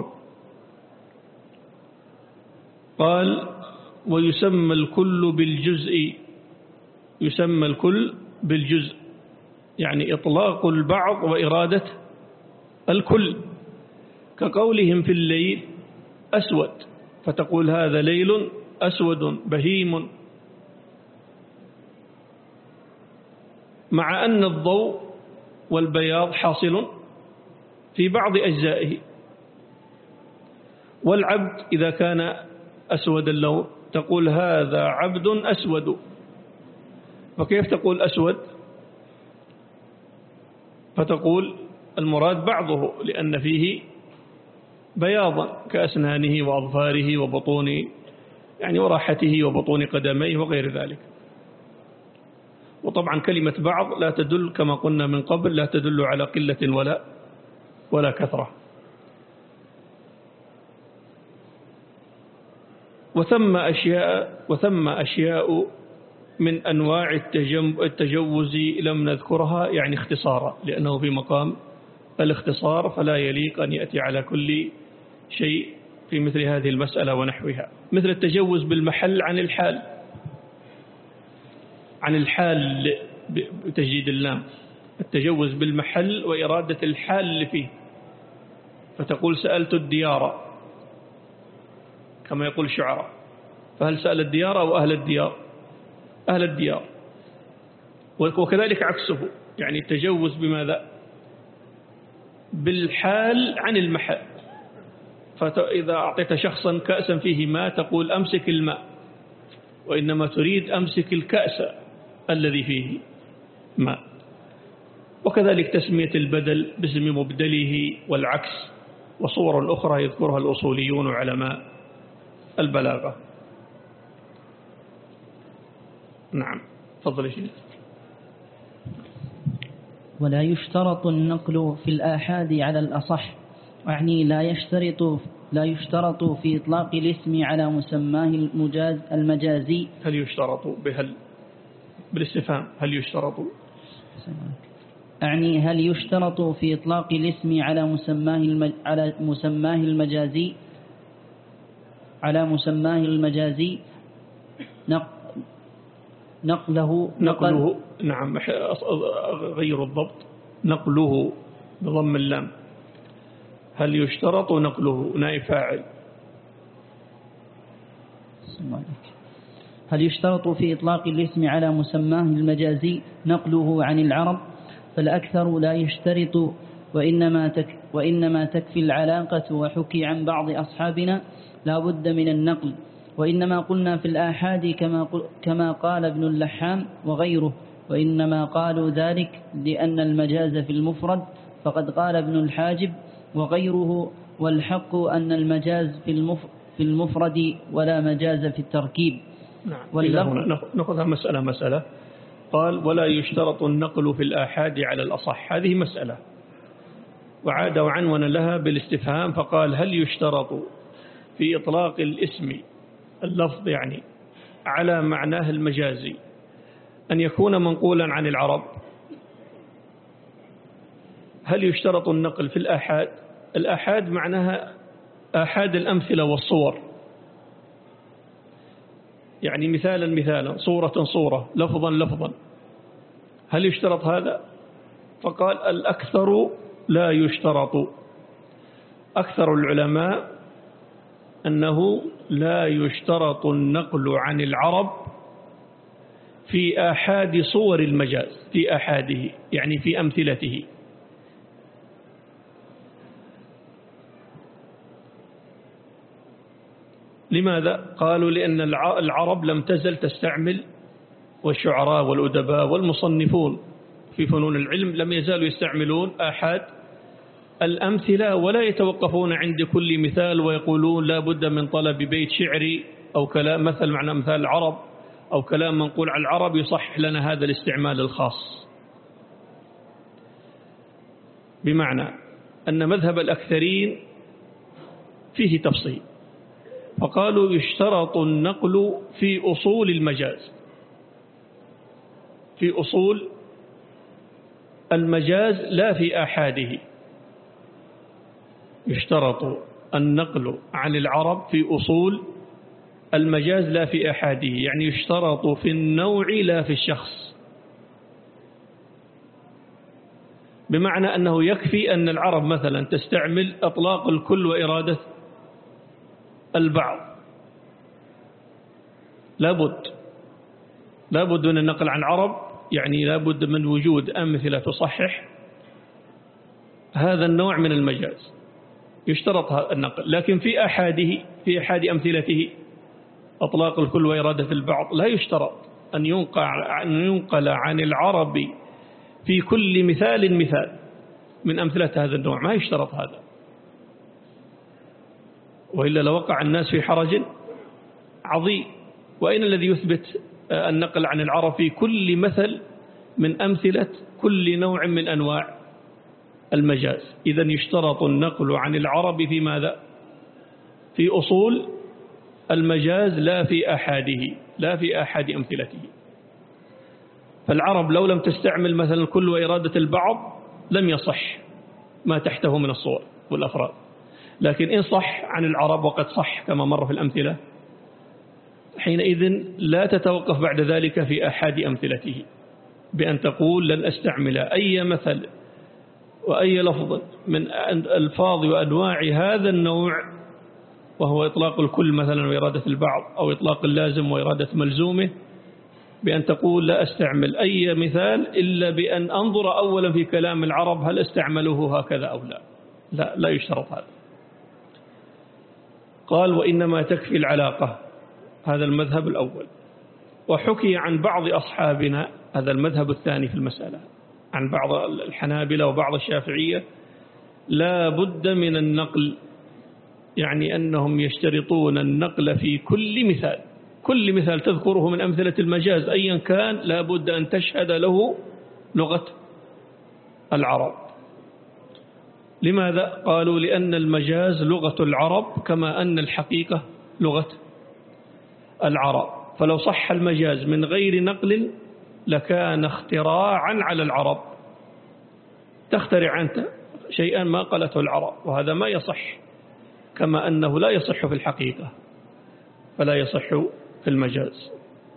Speaker 1: قال ويسمى الكل بالجزء، يسمى الكل بالجزء يعني إطلاق البعض وإرادة الكل، كقولهم في الليل أسود، فتقول هذا ليل أسود بهيم، مع أن الضوء والبياض حاصل في بعض أجزائه. والعبد إذا كان أسود اللون تقول هذا عبد أسود، فكيف تقول أسود؟ فتقول المراد بعضه لأن فيه بياضا كأسنانه وأظفاره وبطون يعني وراحته وبطون قدميه وغير ذلك. وطبعا كلمة بعض لا تدل كما قلنا من قبل، لا تدل على قلة ولا ولا كثرة. وثم أشياء وثم أشياء من أنواع التجوز لم نذكرها، يعني اختصارا، لأنه في مقام الاختصار فلا يليق أن يأتي على كل شيء في مثل هذه المسألة ونحوها، مثل التجوز بالمحل عن الحال، عن الحال بتجديد اللام، التجوز بالمحل وإرادة الحال فيه، فتقول سألت الديار كما يقول الشعراء، فهل سأل الديار أو أهل الديار؟ أهل الديار. وكذلك عكسه، يعني التجوز بماذا؟ بالحال عن المحل، فإذا أعطيت شخصا كأسا فيه ماء تقول أمسك الماء، وإنما تريد أمسك الكأس الذي فيه ماء. وكذلك تسمية البدل باسم مبدله والعكس، وصور أخرى يذكرها الأصوليون وعلماء البلاغة. نعم تفضل شيخ.
Speaker 2: ولا يشترط النقل في الآحاد على الأصح، يعني لا يشترط لا يشترط في إطلاق الاسم على مسماه المجاز المجازي.
Speaker 1: هل يشترط بهل بالاستفهام هل يشترط؟
Speaker 2: يعني هل يشترط في إطلاق الاسم على مسماه المج... على مسماه المجازي على مسماه المجازي نق... نقله
Speaker 1: نقله نعم غير الضبط، نقله بضم اللام. هل يشترط نقله نائب فاعل،
Speaker 2: هل يشترط في إطلاق الاسم على مسماه المجازي نقله عن العرب؟ فالأكثر لا يشترط، وإنما, تك وإنما تكفي العلاقة. وحكي عن بعض أصحابنا لا بد من النقل، وإنما قلنا في الآحاد كما, كما قال ابن اللحام وغيره، وإنما قالوا ذلك لأن المجاز في المفرد، فقد قال ابن الحاجب وغيره والحق أن المجاز في المفرد ولا مجاز في التركيب.
Speaker 1: نعم. نأخذها مسألة مسألة. قال ولا يشترط النقل في الآحاد على الأصح، هذه مسألة، وعاد وعنون لها بالاستفهام فقال هل يشترط في إطلاق الاسم اللفظ يعني على معناه المجازي أن يكون منقولا عن العرب؟ هل يشترط النقل في الآحاد؟ الآحاد معناها آحاد الأمثلة والصور، يعني مثالا مثالا، صورة صورة، لفظا لفظا. هل يشترط هذا؟ فقال الأكثر لا يشترط. أكثر العلماء أنه لا يشترط النقل عن العرب في آحاد صور المجاز، في آحاده يعني في أمثلته. لماذا؟ قالوا لأن العرب لم تزل تستعمل، والشعراء والأدباء والمصنفون في فنون العلم لم يزالوا يستعملون آحاد الأمثلة، ولا يتوقفون عند كل مثال ويقولون لا بد من طلب بيت شعري أو كلام مثل معنى مثال العرب أو كلام منقول على العرب يصح لنا هذا الاستعمال الخاص. بمعنى أن مذهب الأكثرين فيه تفصيل، فقالوا يشترط النقل في أصول المجاز، في أصول المجاز لا في آحاده. يشترط النقل عن العرب في أصول المجاز لا في آحاده، يعني يشترط في النوع لا في الشخص. بمعنى أنه يكفي أن العرب مثلا تستعمل أطلاق الكل وإرادة البعض، لابد لابد من النقل عن العرب، يعني لابد من وجود أمثلة تصحح هذا النوع من المجاز، يشترط النقل. لكن في أحاده في أحد أمثلته أطلاق الكل وإرادة البعض لا يشترط أن ينقل أن ينقل عن العرب في كل مثال مثال من أمثلة هذا النوع، ما يشترط هذا، وإلا لوقع الناس في حرج عظيم. وأين الذي يثبت النقل عن العرب في كل مثل من أمثلة كل نوع من أنواع المجاز؟ إذن يشترط النقل عن العرب في ماذا؟ في أصول المجاز لا في أحاده، لا في أحد أمثلته. فالعرب لو لم تستعمل مثلا الكل وإرادة البعض لم يصح ما تحته من الصور والأفراد. لكن إن صح عن العرب، وقد صح كما مر في الأمثلة، حينئذ لا تتوقف بعد ذلك في أحد أمثلته بأن تقول لن أستعمل أي مثل وأي لفظ من الفاظ وأنواع هذا النوع، وهو إطلاق الكل مثلا وإرادة البعض، أو إطلاق اللازم وإرادة ملزومه، بأن تقول لا أستعمل أي مثال إلا بأن أنظر أولا في كلام العرب هل استعملوه هكذا أو لا. لا, لا يشترط هذا. قال وإنما تكفي العلاقة، هذا المذهب الأول. وحكي عن بعض أصحابنا، هذا المذهب الثاني في المسألة، عن بعض الحنابلة وبعض الشافعية، لا بد من النقل، يعني أنهم يشترطون النقل في كل مثال، كل مثال تذكره من أمثلة المجاز أيا كان لا بد أن تشهد له لغة العرب. لماذا؟ قالوا لأن المجاز لغة العرب كما أن الحقيقة لغة العرب، فلو صح المجاز من غير نقل لكان اختراعا على العرب، تخترع أنت شيئا ما قالته العرب، وهذا ما يصح، كما أنه لا يصح في الحقيقة فلا يصح في المجاز.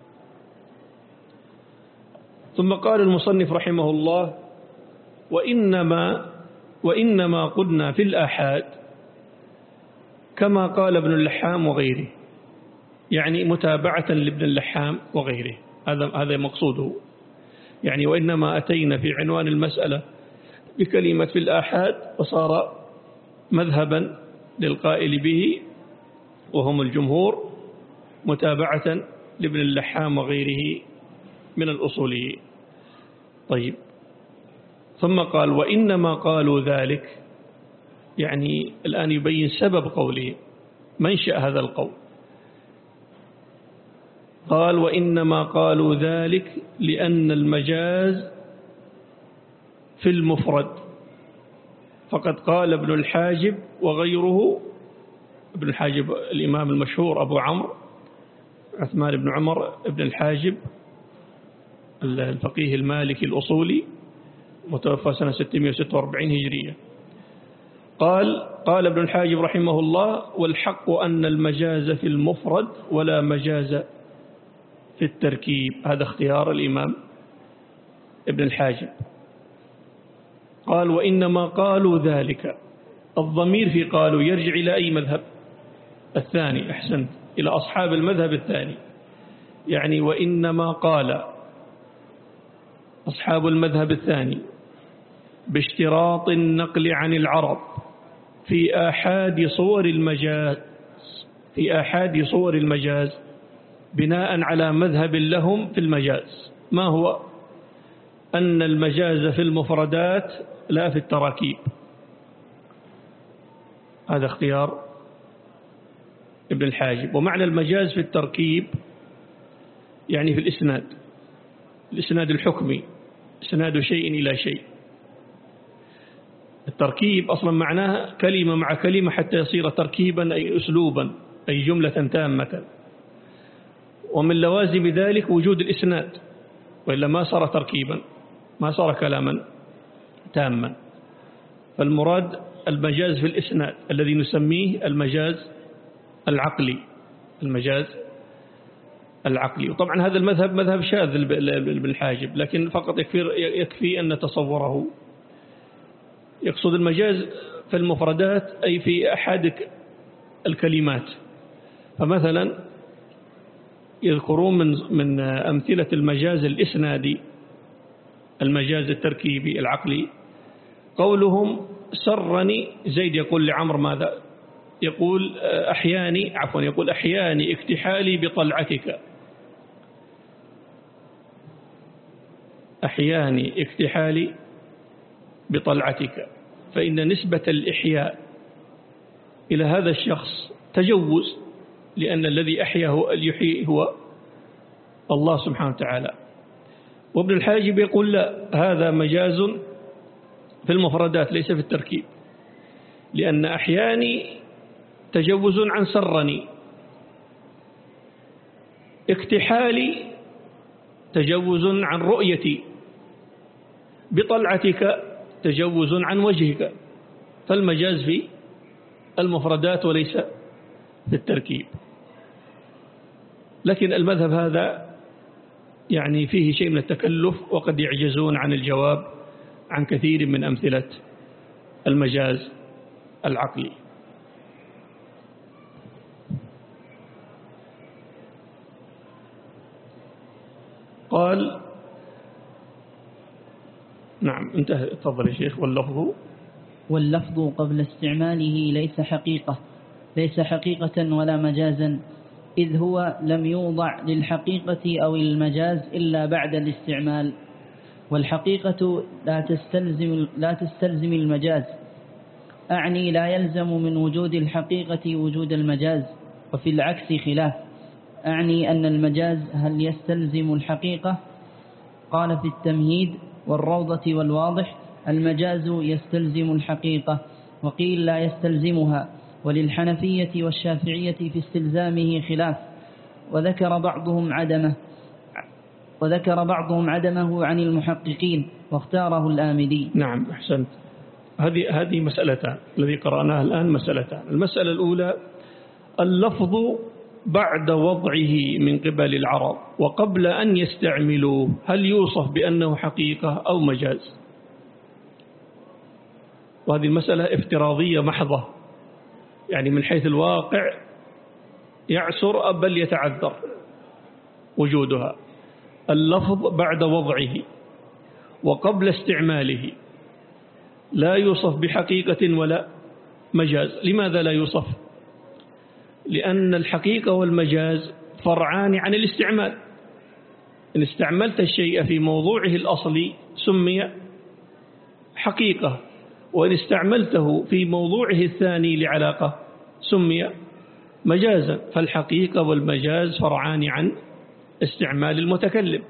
Speaker 1: ثم قال المصنف رحمه الله وإنما وإنما قلنا في الآحاد كما قال ابن اللحام وغيره. يعني متابعة لابن اللحام وغيره، هذا هذا مقصوده. يعني وإنما أتينا في عنوان المسألة بكلمة في الآحاد وصار مذهبا للقائل به وهم الجمهور متابعة لابن اللحام وغيره من الأصوليين. طيب، ثم قال وإنما قالوا ذلك، يعني الآن يبين سبب قوله، منشأ هذا القول. قال وإنما قالوا ذلك لأن المجاز في المفرد، فقد قال ابن الحاجب وغيره، ابن الحاجب الإمام المشهور أبو عمرو عثمان بن عمر ابن الحاجب الفقيه المالكي الأصولي متوفى سنة ستمائة وستة وأربعين هجرية، قال قال ابن الحاجب رحمه الله والحق أن المجاز في المفرد ولا مجاز في التركيب. هذا اختيار الإمام ابن الحاجب. قال وإنما قالوا ذلك، الضمير في قالوا يرجع إلى أي مذهب؟ الثاني، أحسنت، إلى أصحاب المذهب الثاني. يعني وإنما قال أصحاب المذهب الثاني باشتراط النقل عن العرب في آحاد صور المجاز في آحاد صور المجاز بناء على مذهب لهم في المجاز. ما هو؟ أن المجاز في المفردات لا في التراكيب. هذا اختيار ابن الحاجب. ومعنى المجاز في التركيب يعني في الإسناد، الإسناد الحكمي، إسناد شيء إلى شيء. التركيب أصلا معناها كلمة مع كلمة حتى يصير تركيبا أي أسلوبا أي جملة تامة، ومن لوازم ذلك وجود الإسناد، وإلا ما صار تركيبا، ما صار كلاما تاما. فالمراد المجاز في الإسناد الذي نسميه المجاز العقلي، المجاز العقلي. وطبعا هذا المذهب مذهب شاذ بالحاجب، لكن فقط يكفي, يكفي أن نتصوره. يقصد المجاز في المفردات أي في أحد الكلمات. فمثلا يذكرون من من أمثلة المجاز الإسنادي، المجاز التركيبي العقلي، قولهم سرني زيد يقول لعمر ماذا؟ يقول أحياني عفوا يقول أحياني اكتحالي بطلعتك، أحياني اكتحالي بطلعتك. فإن نسبة الإحياء إلى هذا الشخص تجوز، لأن الذي أحياه يحيي هو الله سبحانه وتعالى. وابن الحاجب يقول لا، هذا مجاز في المفردات ليس في التركيب، لأن أحياني تجوز عن سرني، اكتحالي تجوز عن رؤيتي، بطلعتك تجوز عن وجهك. فالمجاز في المفردات وليس في التركيب. لكن المذهب هذا يعني فيه شيء من التكلف، وقد يعجزون عن الجواب عن كثير من أمثلة المجاز العقلي. قال نعم انتهى. تفضل يا شيخ. واللفظ
Speaker 2: واللفظ قبل استعماله ليس حقيقة ليس حقيقة ولا مجازا، إذ هو لم يوضع للحقيقة أو المجاز إلا بعد الاستعمال. والحقيقة لا تستلزم, لا تستلزم المجاز، أعني لا يلزم من وجود الحقيقة وجود المجاز، وفي العكس خلاف، أعني أن المجاز هل يستلزم الحقيقة؟ قال في التمهيد والروضة والواضح المجاز يستلزم الحقيقة، وقيل لا يستلزمها. وللحنفية والشافعية في استلزامه خلاف، وذكر بعضهم عدمه وذكر بعضهم عدمه عن المحققين، واختاره الآمدي.
Speaker 1: نعم أحسنت. هذه هذه مسألتان الذي قرأناها الآن، مسألتان. المسألة الأولى اللفظ بعد وضعه من قبل العرب وقبل أن يستعملوه هل يوصف بأنه حقيقة أو مجاز؟ وهذه المسألة افتراضية محضة، يعني من حيث الواقع يعسر بل يتعذر وجودها. اللفظ بعد وضعه وقبل استعماله لا يوصف بحقيقة ولا مجاز. لماذا لا يوصف؟ لأن الحقيقة والمجاز فرعان عن الاستعمال. إن استعملت الشيء في موضوعه الأصلي سمي حقيقة، وإن استعملته في موضوعه الثاني لعلاقة سمي مجازا. فالحقيقة والمجاز فرعان عن استعمال المتكلم،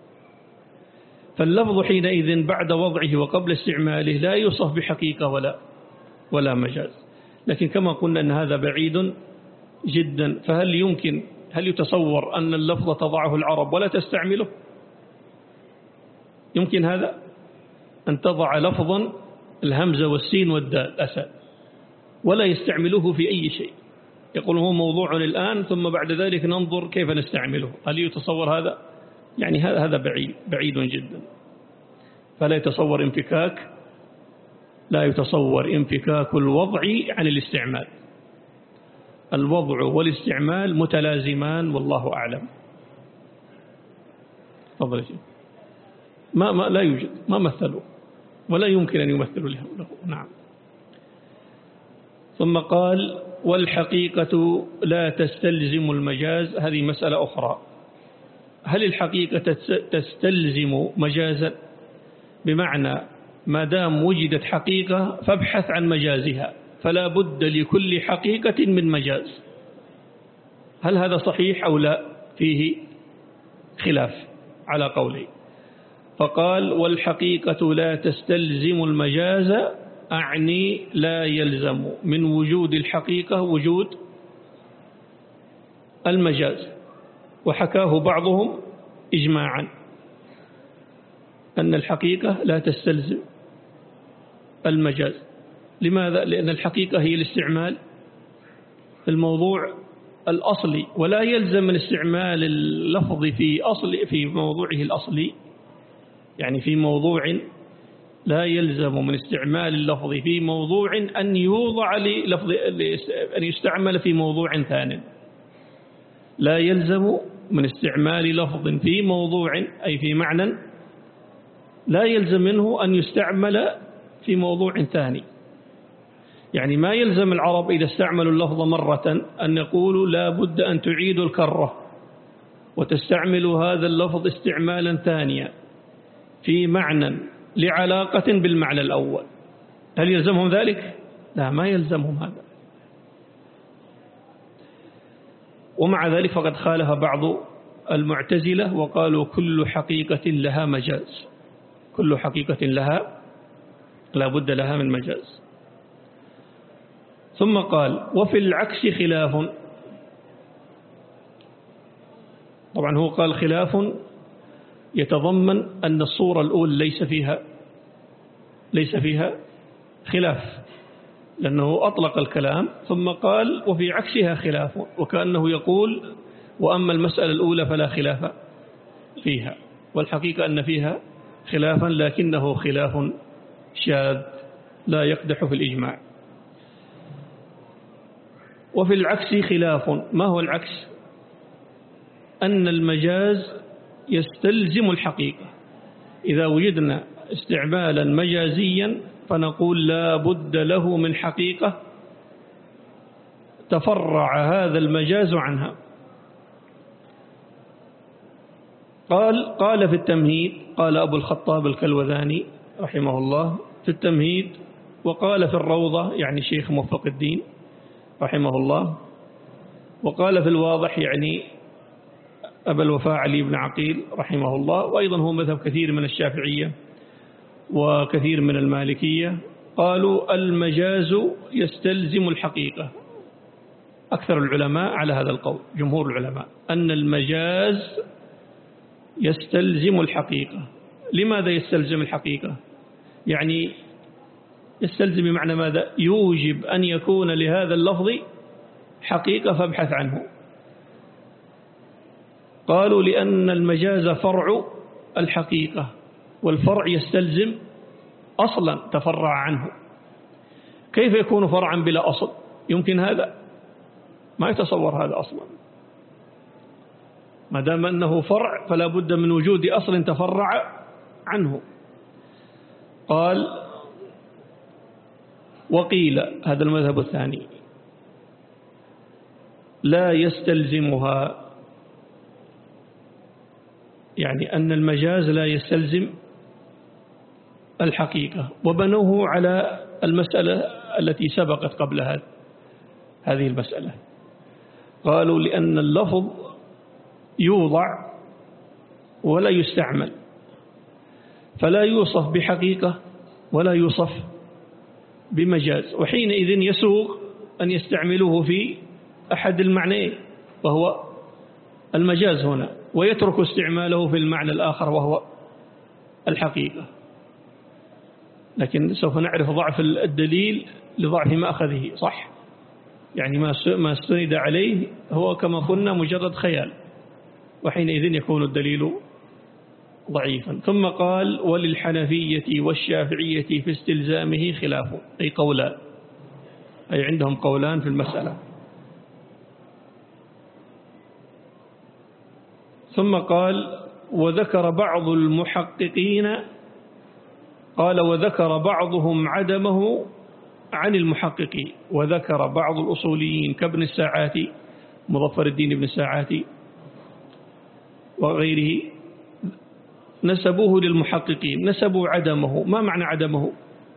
Speaker 1: فاللفظ حينئذ بعد وضعه وقبل استعماله لا يوصف بحقيقة ولا ولا مجاز. لكن كما قلنا أن هذا بعيد جدا، فهل يمكن هل يتصور أن اللفظ تضعه العرب ولا تستعمله؟ يمكن هذا أن تضع لفظا الهمزة والسين والدال أسد ولا يستعمله في أي شيء، يقول هو موضوع الآن ثم بعد ذلك ننظر كيف نستعمله. هل يتصور هذا؟ يعني هذا بعيد بعيد جدا. فلا يتصور انفكاك لا يتصور انفكاك الوضع عن الاستعمال. الوضع والاستعمال متلازمان والله أعلم. تفضل يا شيخ. ما ما لا يوجد، ما مثلوا ولا يمكن أن يمثلوا له. نعم. ثم قال والحقيقة لا تستلزم المجاز. هذه مسألة أخرى. هل الحقيقة تستلزم مجازا؟ بمعنى ما دام وجدت حقيقة فابحث عن مجازها، فلا بد لكل حقيقة من مجاز. هل هذا صحيح أو لا؟ فيه خلاف على قولين. فقال والحقيقة لا تستلزم المجاز، أعني لا يلزم من وجود الحقيقة وجود المجاز. وحكاه بعضهم إجماعا أن الحقيقة لا تستلزم المجاز. لماذا؟ لأن الحقيقة هي الاستعمال الموضوع الأصلي، ولا يلزم من استعمال اللفظ في أصل في موضوعه الأصلي، يعني في موضوع لا يلزم من استعمال اللفظ في موضوع أن يوضع للفظ أن يستعمل في موضوع ثاني. لا يلزم من استعمال لفظ في موضوع أي في معنى لا يلزم منه أن يستعمل في موضوع ثاني. يعني ما يلزم العرب إذا استعملوا اللفظ مرة أن يقولوا لا بد أن تعيدوا الكرة وتستعملوا هذا اللفظ استعمالا ثانيا في معنى لعلاقة بالمعنى الأول. هل يلزمهم ذلك؟ لا، ما يلزمهم هذا. ومع ذلك فقد خالف بعض المعتزلة وقالوا كل حقيقة لها مجاز، كل حقيقة لها لا بد لها من مجاز. ثم قال وفي العكس خلاف. طبعا هو قال خلاف يتضمن أن الصورة الأولى ليس فيها ليس فيها خلاف، لأنه أطلق الكلام ثم قال وفي عكسها خلاف، وكأنه يقول وأما المسألة الأولى فلا خلاف فيها، والحقيقة أن فيها خلافا لكنه خلاف شاذ لا يقدح في الإجماع. وفي العكس خلاف. ما هو العكس؟ أن المجاز يستلزم الحقيقة. إذا وجدنا استعمالا مجازيا فنقول لا بد له من حقيقة تفرع هذا المجاز عنها. قال قال في التمهيد، قال أبو الخطاب الكلوذاني رحمه الله في التمهيد، وقال في الروضة يعني شيخ موفق الدين رحمه الله، وقال في الواضح يعني أبا الوفاء علي بن عقيل رحمه الله، وأيضا هو مذهب كثير من الشافعية وكثير من المالكية. قالوا المجاز يستلزم الحقيقة. أكثر العلماء على هذا القول، جمهور العلماء، أن المجاز يستلزم الحقيقة. لماذا يستلزم الحقيقة؟ يعني يستلزم بمعنى ماذا؟ يوجب أن يكون لهذا اللفظ حقيقة فابحث عنه. قالوا لأن المجاز فرع الحقيقة، والفرع يستلزم أصلا تفرع عنه. كيف يكون فرعا بلا أصل؟ يمكن هذا؟ ما يتصور هذا أصلا. ما دام أنه فرع فلا بد من وجود أصل تفرع عنه. قال وقيل، هذا المذهب الثاني، لا يستلزمها، يعني أن المجاز لا يستلزم الحقيقة، وبنوه على المسألة التي سبقت قبل هذا هذه المسألة. قالوا لأن اللفظ يوضع ولا يستعمل، فلا يوصف بحقيقة ولا يوصف بمجاز، وحينئذ يسوغ أن يستعملوه في أحد المعنيين وهو المجاز هنا، ويترك استعماله في المعنى الآخر وهو الحقيقة. لكن سوف نعرف ضعف الدليل لضعف مأخذه، صح؟ يعني ما استند عليه هو كما قلنا مجرد خيال، وحينئذ يكون الدليل ضعيفا. ثم قال وللحنفية والشافعية في استلزامه خلاف، أي قولان، أي عندهم قولان في المسألة. ثم قال وذكر بعض المحققين، قال وذكر بعضهم عدمه عن المحققين، وذكر بعض الأصوليين كابن الساعاتي مظفر الدين ابن الساعاتي وغيره نسبوه للمحققين، نسبوا عدمه. ما معنى عدمه؟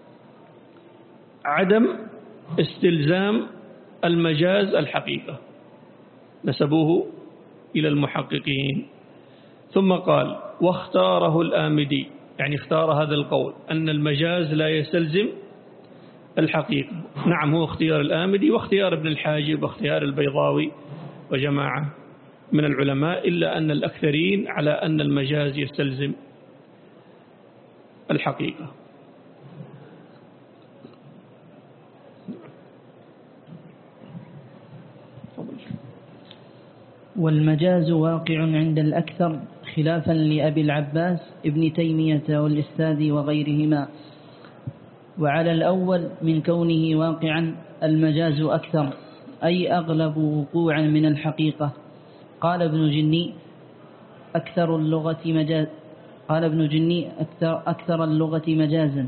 Speaker 1: عدم استلزام المجاز الحقيقة، نسبوه إلى المحققين. ثم قال واختاره الآمدي، يعني اختار هذا القول أن المجاز لا يستلزم الحقيقة. نعم، هو اختيار الآمدي واختيار ابن الحاجب واختيار البيضاوي وجماعة من العلماء، إلا أن الأكثرين على أن المجاز يستلزم الحقيقة.
Speaker 2: والمجاز واقع عند الأكثر خلافا لأبي العباس ابن تيمية والإستاذي وغيرهما. وعلى الأول من كونه واقعا المجاز أكثر، أي أغلب وقوعا من الحقيقة. قال ابن جني أكثر اللغة مجاز قال ابن جني أكثر, أكثر اللغة مجازا.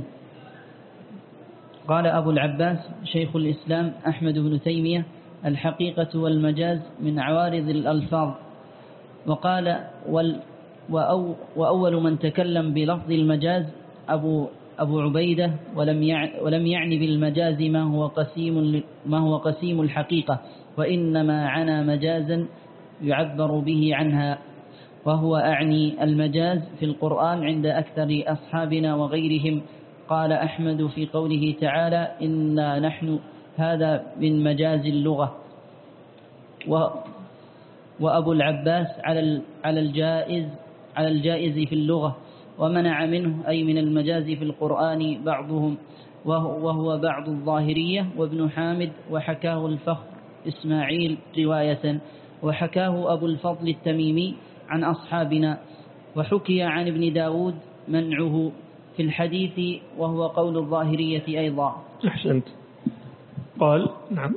Speaker 2: قال أبو العباس شيخ الإسلام أحمد بن تيمية الحقيقة والمجاز من عوارض الألفاظ. وقال وال وأو وأول من تكلم بلفظ المجاز أبو أبو عبيدة، ولم يعني ولم يعني بالمجاز ما هو قسيم ما هو قسيم الحقيقة، وإنما عنى مجازا يعبر به عنها، وهو أعني المجاز في القرآن عند أكثر أصحابنا وغيرهم. قال أحمد في قوله تعالى إنا نحن هذا من مجاز اللغة. و وأبو العباس على على الجائز على الجائز في اللغة، ومنع منه أي من المجاز في القرآن بعضهم، وهو بعض الظاهرية وابن حامد، وحكاه الفخر إسماعيل رواية، وحكاه أبو الفضل التميمي عن أصحابنا، وحكي عن ابن داود منعه في الحديث، وهو قول الظاهرية أيضا.
Speaker 1: أحسنت. قال نعم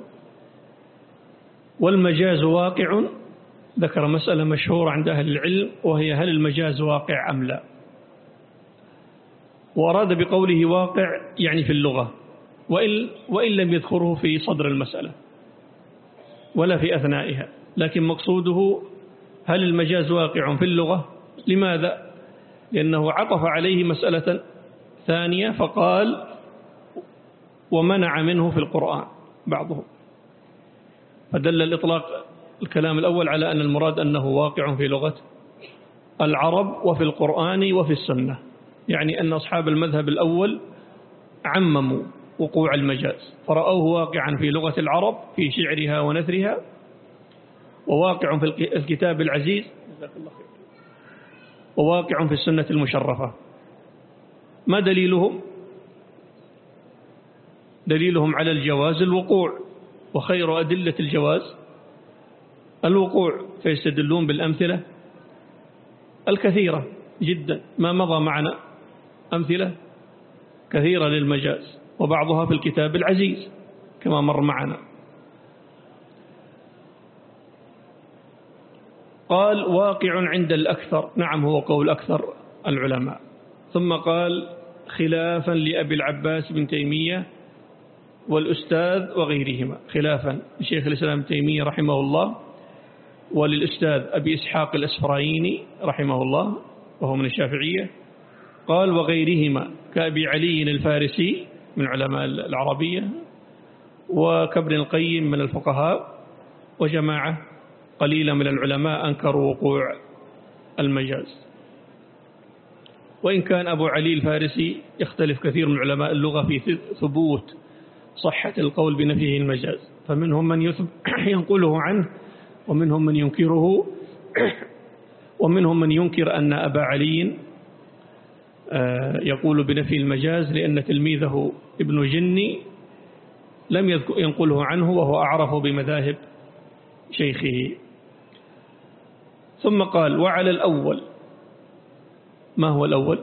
Speaker 1: والمجاز واقع، ذكر مسألة مشهورة عند أهل العلم، وهي هل المجاز واقع أم لا. وأراد بقوله واقع يعني في اللغة، وإن, وإن لم يذكره في صدر المسألة ولا في أثنائها، لكن مقصوده هل المجاز واقع في اللغة. لماذا؟ لأنه عطف عليه مسألة ثانية فقال ومنع منه في القرآن بعضهم، فدل الإطلاق الكلام الأول على أن المراد أنه واقع في لغة العرب وفي القرآن وفي السنة، يعني أن أصحاب المذهب الأول عمموا وقوع المجاز، فرأوه واقعا في لغة العرب في شعرها ونثرها، وواقع في الكتاب العزيز، وواقع في السنة المشرفة. ما دليلهم؟ دليلهم على الجواز الوقوع، وخير أدلة الجواز الوقوع، فيستدلون بالأمثلة الكثيرة جدا. ما مضى معنا أمثلة كثيرة للمجاز، وبعضها في الكتاب العزيز كما مر معنا. قال واقع عند الأكثر، نعم هو قول أكثر العلماء. ثم قال خلافا لأبي العباس بن تيمية والأستاذ وغيرهما، خلافا لشيخ الإسلام ابن تيمية رحمه الله وللأستاذ أبي إسحاق الأسفرايني رحمه الله وهو من الشافعية. قال وغيرهما كأبي علي الفارسي من علماء العربية وكابن القيم من الفقهاء، وجماعة قليلة من العلماء أنكروا وقوع المجاز. وإن كان أبو علي الفارسي يختلف كثير من علماء اللغة في ثبوت صحة القول بنفيه المجاز، فمنهم من ينقله عنه ومنهم من ينكره، ومنهم من ينكر أن أبا علي يقول بنفي المجاز لأن تلميذه ابن جني لم ينقله عنه وهو أعرف بمذاهب شيخه. ثم قال وعلى الأول، ما هو الأول؟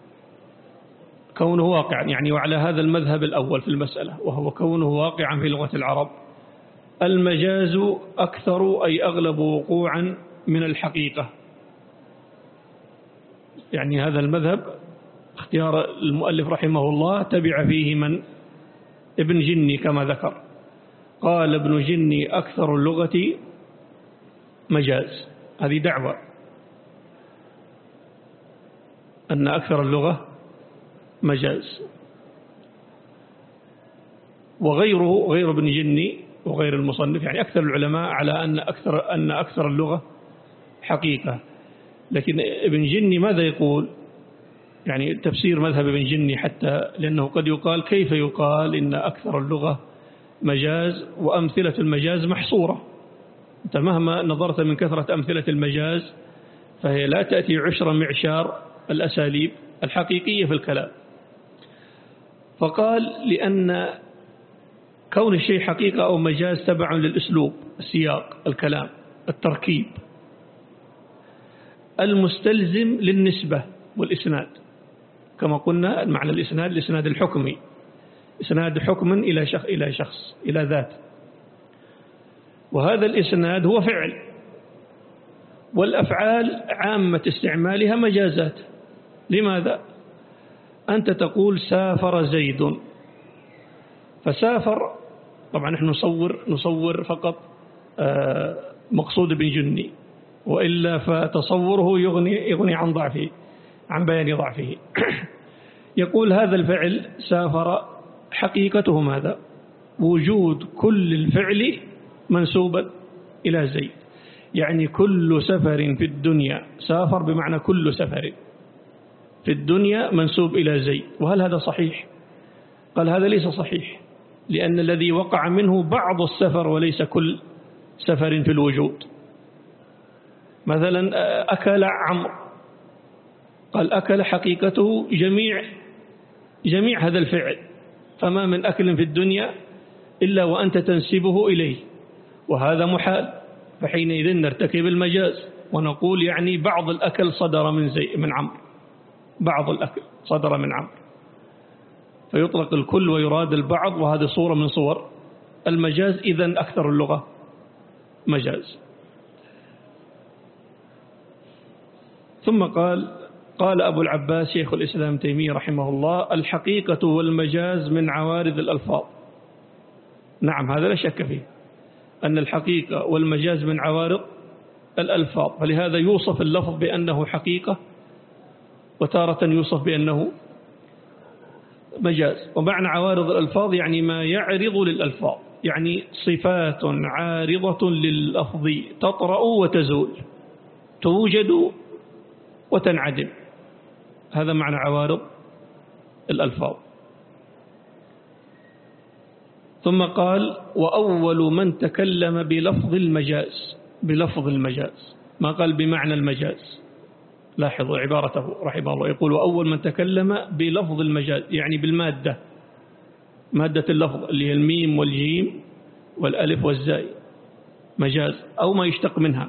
Speaker 1: كونه واقعا، يعني وعلى هذا المذهب الأول في المسألة وهو كونه واقعا في لغة العرب، المجاز أكثر أي أغلب وقوعا من الحقيقة. يعني هذا المذهب اختيار المؤلف رحمه الله تبع فيه من؟ ابن جني كما ذكر، قال ابن جني أكثر اللغة مجاز، هذه دعوة أن أكثر اللغة مجاز. وغيره غير ابن جني وغير المصنف يعني أكثر العلماء على أن أكثر أن أكثر اللغة حقيقة. لكن ابن جني ماذا يقول؟ يعني تفسير مذهب ابن جني، حتى لأنه قد يقال كيف يقال إن أكثر اللغة مجاز وأمثلة المجاز محصورة؟ أنت مهما نظرت من كثرة أمثلة المجاز فهي لا تأتي عشر معشار الأساليب الحقيقية في الكلام. فقال لأن كون الشيء حقيقة أو مجاز تبع للأسلوب، السياق، الكلام، التركيب المستلزم للنسبة والإسناد. كما قلنا معنى الإسناد الإسناد الحكمي، إسناد حكم إلى شخص إلى شخص إلى ذات، وهذا الإسناد هو فعل، والأفعال عامة استعمالها مجازات. لماذا؟ أنت تقول سافر زيد، فسافر طبعا نحن نصور نصور فقط مقصود ابن جني، وإلا فتصوره يغني يغني عن ضعفه، عن بيان ضعفه. يقول هذا الفعل سافر حقيقته ماذا؟ وجود كل الفعل منسوبا إلى زيد، يعني كل سفر في الدنيا، سافر بمعنى كل سفر في الدنيا منسوب إلى زيد. وهل هذا صحيح؟ قال هذا ليس صحيح، لأن الذي وقع منه بعض السفر وليس كل سفر في الوجود. مثلا أكل عمرو، قال أكل حقيقته جميع جميع هذا الفعل، فما من أكل في الدنيا إلا وأنت تنسبه إليه، وهذا محال. فحينئذ نرتكب المجاز ونقول يعني بعض الأكل صدر من زي من عمرو، بعض الأكل صدر من عمرو، فيطلق الكل ويراد البعض، وهذه صورة من صور المجاز. إذن أكثر اللغة مجاز. ثم قال قال أبو العباس شيخ الإسلام تيمية رحمه الله الحقيقة والمجاز من عوارض الألفاظ. نعم هذا لا شك فيه، أن الحقيقة والمجاز من عوارض الألفاظ، فلهذا يوصف اللفظ بأنه حقيقة وتارة يوصف بأنه مجاز. ومعنى عوارض الألفاظ يعني ما يعرض للألفاظ، يعني صفات عارضة لللفظ تطرأ وتزول، توجد وتنعدم، هذا معنى عوارض الألفاظ. ثم قال وأول من تكلم بلفظ المجاز، بلفظ المجاز ما قال بمعنى المجاز. لاحظوا عبارته رحمه الله، يقول وأول من تكلم بلفظ المجاز، يعني بالمادة، مادة اللفظ اللي هي الميم والجيم والألف والزاي، مجاز أو ما يشتق منها.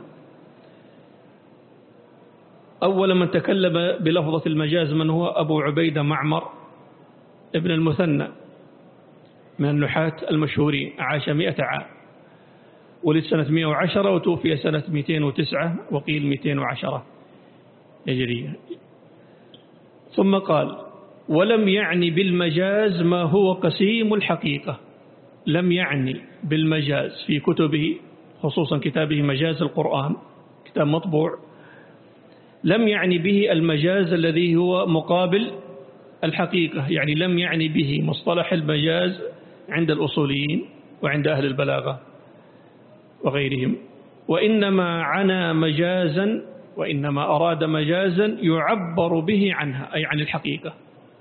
Speaker 1: أول من تكلم بلفظة المجاز من هو؟ أبو عبيدة معمر ابن المثنى من النحاة المشهورين، عاش مئة عام. ولد سنة مئة وعشرة وتوفي سنة مئتين وتسعة وقيل مئتين وعشرة هجرية. ثم قال: ولم يعني بالمجاز ما هو قسيم الحقيقة. لم يعني بالمجاز في كتبه، خصوصا كتابه مجاز القرآن، كتاب مطبوع، لم يعني به المجاز الذي هو مقابل الحقيقة، يعني لم يعني به مصطلح المجاز عند الأصوليين وعند أهل البلاغة وغيرهم، وإنما عنا مجازا، وإنما أراد مجازا يعبر به عنها، أي عن الحقيقة،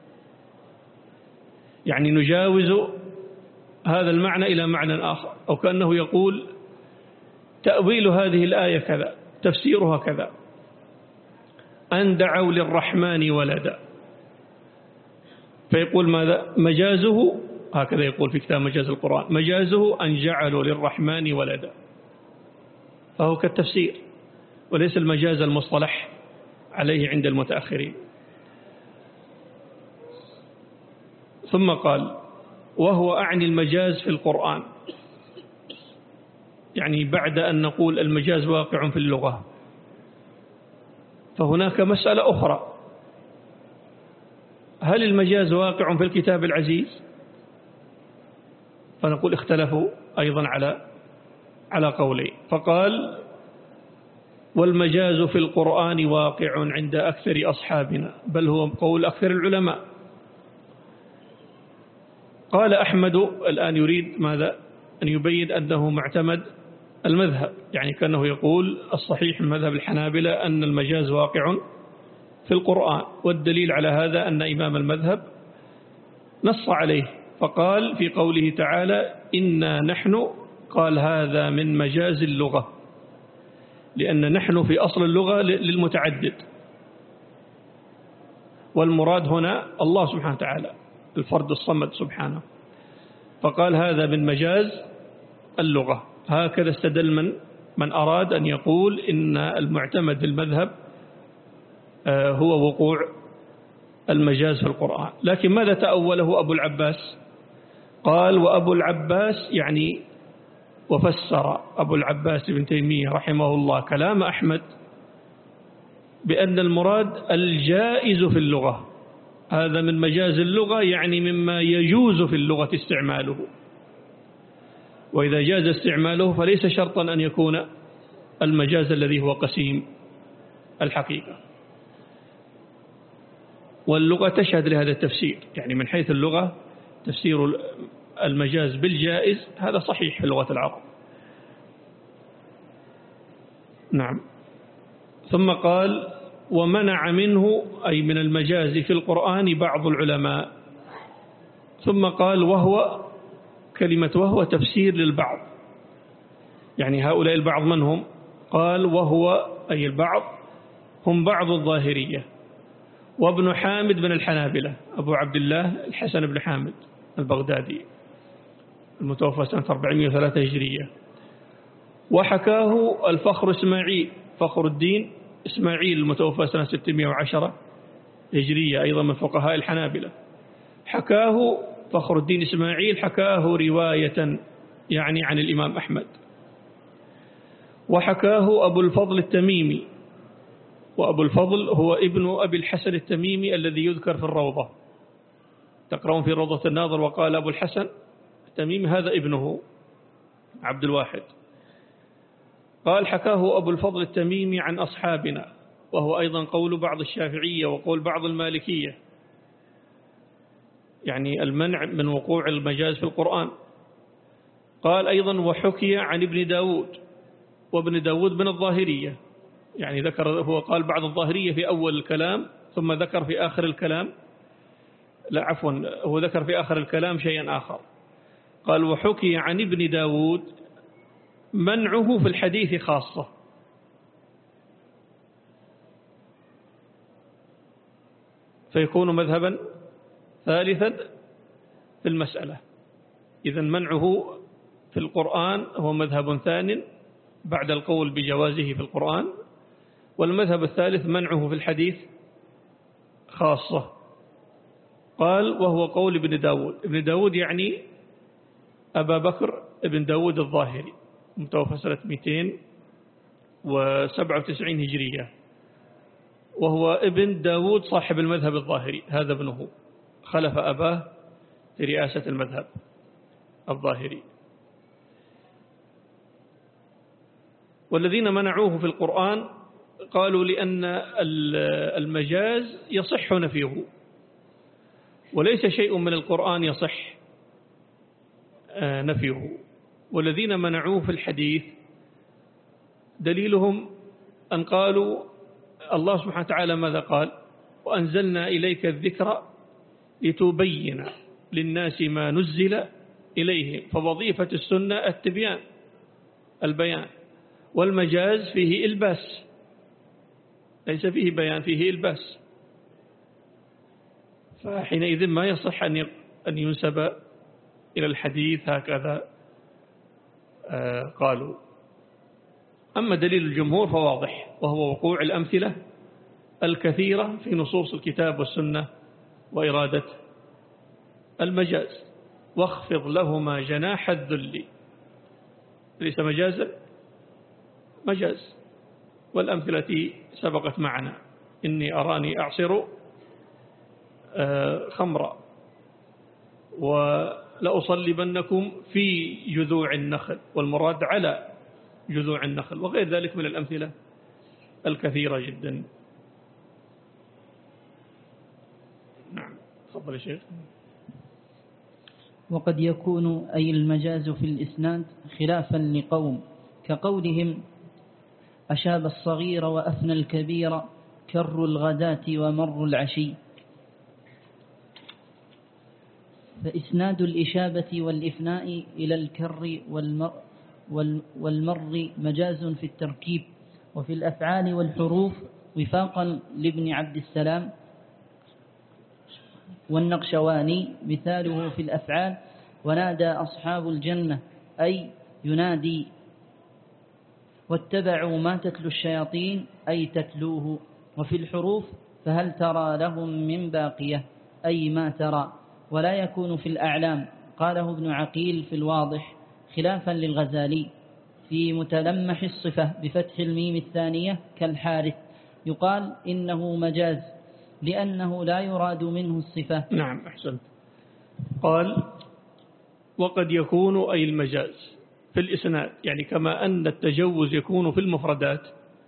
Speaker 1: يعني نجاوز هذا المعنى إلى معنى آخر، أو كأنه يقول تأويل هذه الآية كذا، تفسيرها كذا، أن دعوا للرحمن ولدا، فيقول ماذا؟ مجازه هكذا يقول في كتاب مجاز القرآن، مجازه أن جعلوا للرحمن ولدا، فهو كالتفسير وليس المجاز المصطلح عليه عند المتأخرين. ثم قال: وهو أعني المجاز في القرآن، يعني بعد أن نقول المجاز واقع في اللغة، فهناك مسألة أخرى: هل المجاز واقع في الكتاب العزيز؟ فنقول اختلفوا أيضا على على قولين، فقال: والمجاز في القرآن واقع عند أكثر أصحابنا، بل هو قول أكثر العلماء. قال أحمد، الآن يريد ماذا؟ أن يبين أنه معتمد المذهب، يعني كأنه يقول الصحيح من مذهب الحنابلة أن المجاز واقع في القرآن، والدليل على هذا أن إمام المذهب نص عليه، فقال في قوله تعالى: إنا نحن، قال هذا من مجاز اللغة، لأن نحن في أصل اللغة للمتعدد، والمراد هنا الله سبحانه وتعالى الفرد الصمد سبحانه، فقال هذا من مجاز اللغة. هكذا استدل من من أراد أن يقول إن المعتمد المذهب هو وقوع المجاز في القرآن. لكن ماذا تأوله أبو العباس؟ قال: وأبو العباس يعني وفسر أبو العباس ابن تيمية رحمه الله كلام أحمد بأن المراد الجائز في اللغة، هذا من مجاز اللغة، يعني مما يجوز في اللغة استعماله، وإذا جاز استعماله فليس شرطا أن يكون المجاز الذي هو قسيم الحقيقة. واللغة تشهد لهذا التفسير، يعني من حيث اللغة تفسير المجاز بالجائز هذا صحيح في لغة العرب. نعم. ثم قال: ومنع منه، أي من المجاز في القرآن، بعض العلماء. ثم قال: وهو، كلمة وهو تفسير للبعض، يعني هؤلاء البعض من هم؟ قال: وهو أي البعض هم بعض الظاهرية، وابن حامد من الحنابلة، أبو عبد الله الحسن بن حامد البغدادي المتوفى سنة أربعمئة وثلاثة هجرية. وحكاه الفخر إسماعيل، فخر الدين إسماعيل المتوفى سنة ستمئة وعشرة هجرية، أيضا من فقهاء الحنابلة. حكاه فخر الدين إسماعيل، حكاه رواية يعني عن الإمام أحمد. وحكاه أبو الفضل التميمي، وأبو الفضل هو ابن أبي الحسن التميمي الذي يذكر في الروضة، تقرأون في روضة الناظر: وقال أبو الحسن التميمي، هذا ابنه عبد الواحد. قال: حكاه أبو الفضل التميمي عن أصحابنا، وهو أيضا قول بعض الشافعية وقول بعض المالكية، يعني المنع من وقوع المجاز في القرآن. قال أيضا: وحكي عن ابن داود، وابن داود من الظاهرية، يعني ذكر، هو قال بعض الظاهرية في أول الكلام ثم ذكر في آخر الكلام، لا عفوا، هو ذكر في آخر الكلام شيئا آخر. قال: وحكي عن ابن داود منعه في الحديث خاصة، فيكون مذهبا ثالثا في المسألة. إذن منعه في القرآن هو مذهب ثان بعد القول بجوازه في القرآن، والمذهب الثالث منعه في الحديث خاصة. قال: وهو قول ابن داود. ابن داود يعني أبا بكر ابن داود الظاهري، متوفى سنة مئتين وسبعة وتسعين هجرية، وهو ابن داود صاحب المذهب الظاهري، هذا ابنه خلف أباه في رئاسة المذهب الظاهري. والذين منعوه في القرآن قالوا لأن المجاز يصح نفيه، وليس شيء من القرآن يصح نفيه. والذين منعوه في الحديث دليلهم أن قالوا الله سبحانه وتعالى ماذا قال؟ وأنزلنا إليك الذكر لتبين للناس ما نزل إليهم، فوظيفة السنة التبيان البيان، والمجاز فيه إلباس، ليس فيه بيان، فيه إلباس، فحينئذ ما يصح أن ينسب إلى الحديث هكذا قالوا. أما دليل الجمهور فواضح، وهو وقوع الأمثلة الكثيرة في نصوص الكتاب والسنة وإرادة المجاز. واخفض لهما جناح الذل، ليس مجازا، مجاز. والأمثلة سبقت معنا، إني أراني أعصر خمرا ولأصلبنكم في جذوع النخل، والمراد على جذوع النخل، وغير ذلك من الأمثلة الكثيرة جدا. نعم، تفضل يا شيخ.
Speaker 2: وقد يكون أي المجاز في الإسناد خلافا لقوم، كقولهم أشاب الصغير وأفنى الكبير، كر الغداة ومر العشي. فإسناد الإشابة والإفناء إلى الكر والمر, والمر مجاز في التركيب وفي الأفعال والحروف، وفاقا لابن عبد السلام والنقشواني مثاله في الأفعال: ونادى أصحاب الجنة، أي ينادي. واتبعوا ما تتلو الشياطين، أي تتلوه. وفي الحروف: فهل ترى لهم من باقية، أي ما ترى. ولا يكون في الأعلام، قاله ابن عقيل في الواضح خلافا للغزالي في متلمح الصفة بفتح الميم الثانية كالحارث، يقال إنه مجاز لأنه لا يراد منه الصفة.
Speaker 1: نعم، أحسنت. قال وقد يكون أي المجاز في الإسناد، يعني كما أن التجوز يكون في المفردات،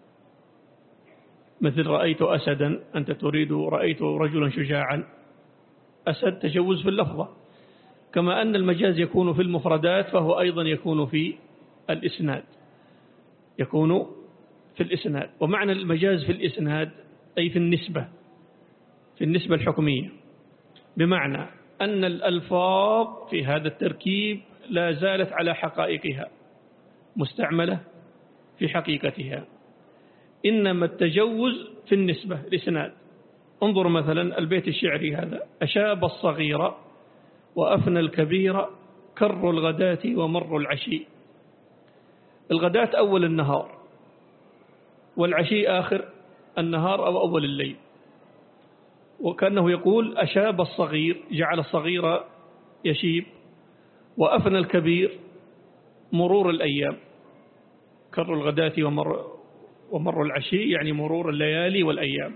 Speaker 1: مثل رأيت أسدا، أنت تريد رأيت رجلا شجاعا، أسد تجوز في اللفظة. كما أن المجاز يكون في المفردات، فهو أيضا يكون في الإسناد، يكون في الإسناد. ومعنى المجاز في الإسناد أي في النسبة، في النسبة الحكمية، بمعنى أن الألفاظ في هذا التركيب لا زالت على حقائقها مستعملة في حقيقتها، إنما التجوز في النسبة الإسناد. انظر مثلا البيت الشعري هذا: أشاب الصغير وأفنى الكبير، كر الغداة ومر العشي. الغداة أول النهار، والعشي آخر النهار أو أول الليل. وكأنه يقول أشاب الصغير، جعل الصغير يشيب، وأفنى الكبير مرور الأيام، كر الغداة ومر, ومر العشي يعني مرور الليالي والأيام.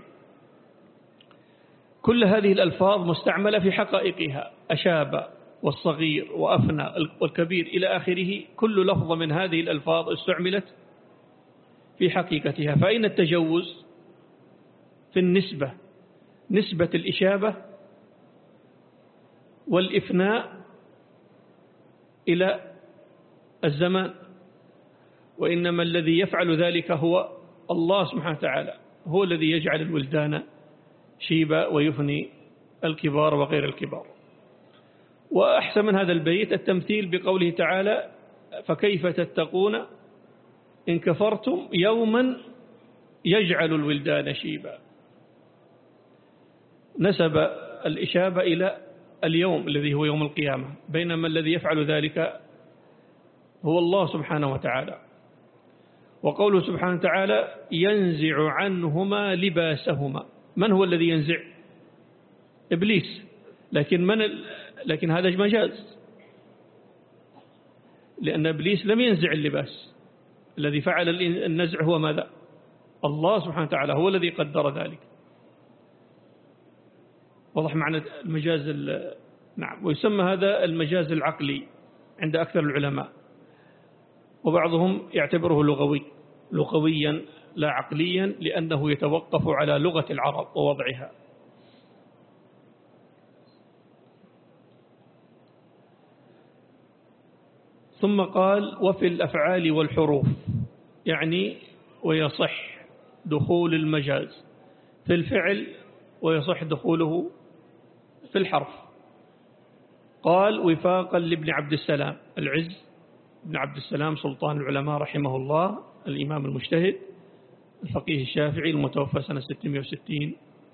Speaker 1: كل هذه الألفاظ مستعملة في حقائقها، أشاب والصغير وأفنى والكبير إلى آخره، كل لفظة من هذه الألفاظ استعملت في حقيقتها. فأين التجوز؟ في النسبة، نسبة الإشابة والإفناء إلى الزمان. وإنما الذي يفعل ذلك هو الله سبحانه وتعالى، هو الذي يجعل الولدان شيبا ويفني الكبار وغير الكبار. وأحسن من هذا البيت التمثيل بقوله تعالى: فكيف تتقون إن كفرتم يوما يجعل الولدان شيبا. نسب الإشابة إلى اليوم الذي هو يوم القيامة، بينما الذي يفعل ذلك هو الله سبحانه وتعالى. وقوله سبحانه وتعالى: ينزع عنهما لباسهما. من هو الذي ينزع؟ إبليس. لكن من ال... لكن هذا مجاز، لأن إبليس لم ينزع اللباس، الذي فعل النزع هو ماذا؟ الله سبحانه وتعالى هو الذي قدر ذلك. واضح معنى المجاز. نعم. ويسمى هذا المجاز العقلي عند أكثر العلماء، وبعضهم يعتبره لغوي لغويا لا عقليا، لأنه يتوقف على لغة العرب ووضعها. ثم قال وفي الأفعال والحروف، يعني ويصح دخول المجاز في الفعل ويصح دخوله في الحرف. قال وفاقا لابن عبد السلام العز ابن عبد السلام سلطان العلماء رحمه الله، الإمام المجتهد الفقيه الشافعي المتوفى سنة ستمائة وستين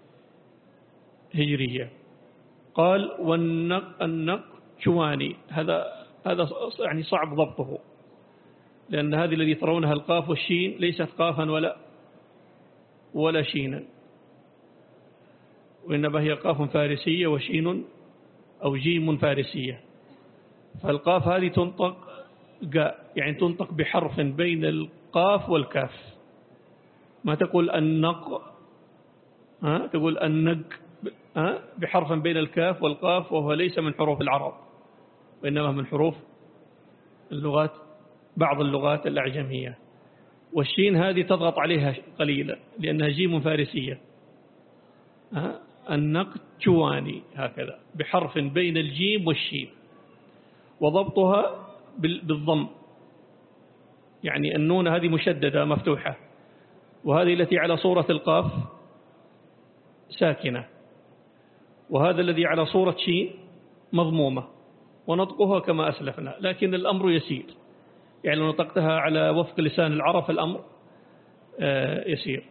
Speaker 1: هجرية. قال والنق النق شواني، هذا هذا يعني صعب ضبطه، لأن هذه الذي ترونها القاف والشين ليست قافا ولا ولا شينا، وإنما هي قاف فارسية وشين أو جيم فارسية. فالقاف هذه تنطق قاء، يعني تنطق بحرف بين القاف والكاف، ما تقول النق، ها تقول النق، ها بحرف بين الكاف والقاف، وهو ليس من حروف العرب وإنما من حروف اللغات بعض اللغات الأعجمية. والشين هذه تضغط عليها قليلا لأنها جيم فارسية. ها النقشواني هكذا بحرف بين الجيم والشين، وضبطها بالضم، يعني النون هذه مشددة مفتوحة، وهذه التي على صورة القاف ساكنة، وهذا الذي على صورة شين مضمومة، ونطقها كما أسلفنا، لكن الأمر يسير، يعني لو نطقتها على وفق لسان العرب الأمر يسير.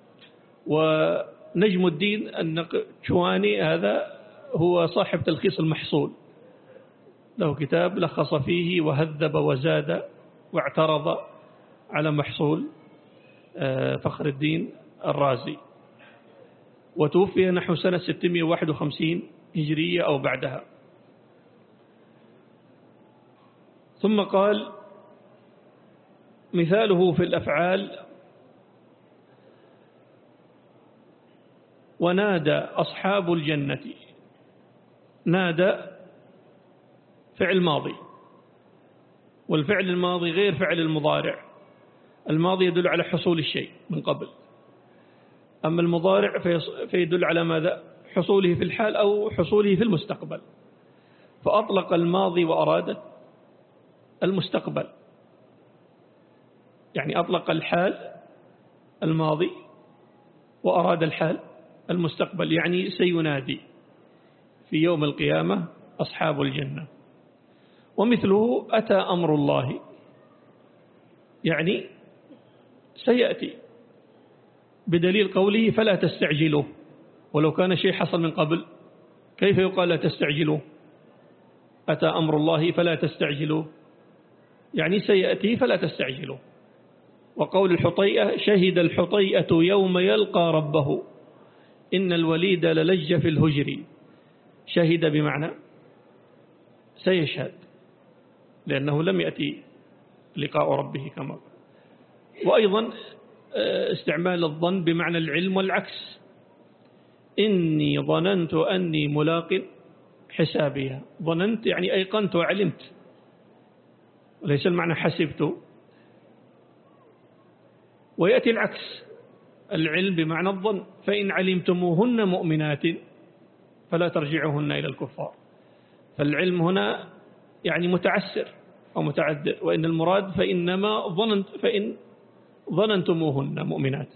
Speaker 1: ونجم الدين النقشواني هذا هو صاحب تلخيص المحصول، له كتاب لخص فيه وهذب وزاد واعترض على محصول فخر الدين الرازي، وتوفي نحو سنة ستمائة وواحد وخمسين هجرية أو بعدها. ثم قال مثاله في الأفعال ونادى أصحاب الجنة. نادى فعل ماضي، والفعل الماضي غير فعل المضارع. الماضي يدل على حصول الشيء من قبل، أما المضارع فيدل على ماذا؟ حصوله في الحال أو حصوله في المستقبل. فأطلق الماضي وأراد المستقبل، يعني أطلق الحال الماضي وأراد الحال المستقبل، يعني سينادي في يوم القيامة أصحاب الجنة. ومثله أتى أمر الله، يعني سيأتي، بدليل قوله فلا تستعجلوه، ولو كان شيء حصل من قبل كيف يقال لا تستعجلوه؟ أتى أمر الله فلا تستعجلوه، يعني سيأتي فلا تستعجلوه. وقول الحطيئة شهد الحطيئة يوم يلقى ربه إن الوليد للج في الهجر. شهد بمعنى سيشهد، لأنه لم يأتي لقاء ربه كما قال. وأيضا استعمال الظن بمعنى العلم والعكس، إني ظننت أني ملاق حسابها. ظننت يعني أيقنت وعلمت، وليس المعنى حسبت. ويأتي العكس، العلم بمعنى الظن، فإن علمتموهن مؤمنات فلا ترجعوهن إلى الكفار. فالعلم هنا يعني متعسر أو متعدد، وإن المراد فإنما ظننت فإن ظننتموهن مؤمنات.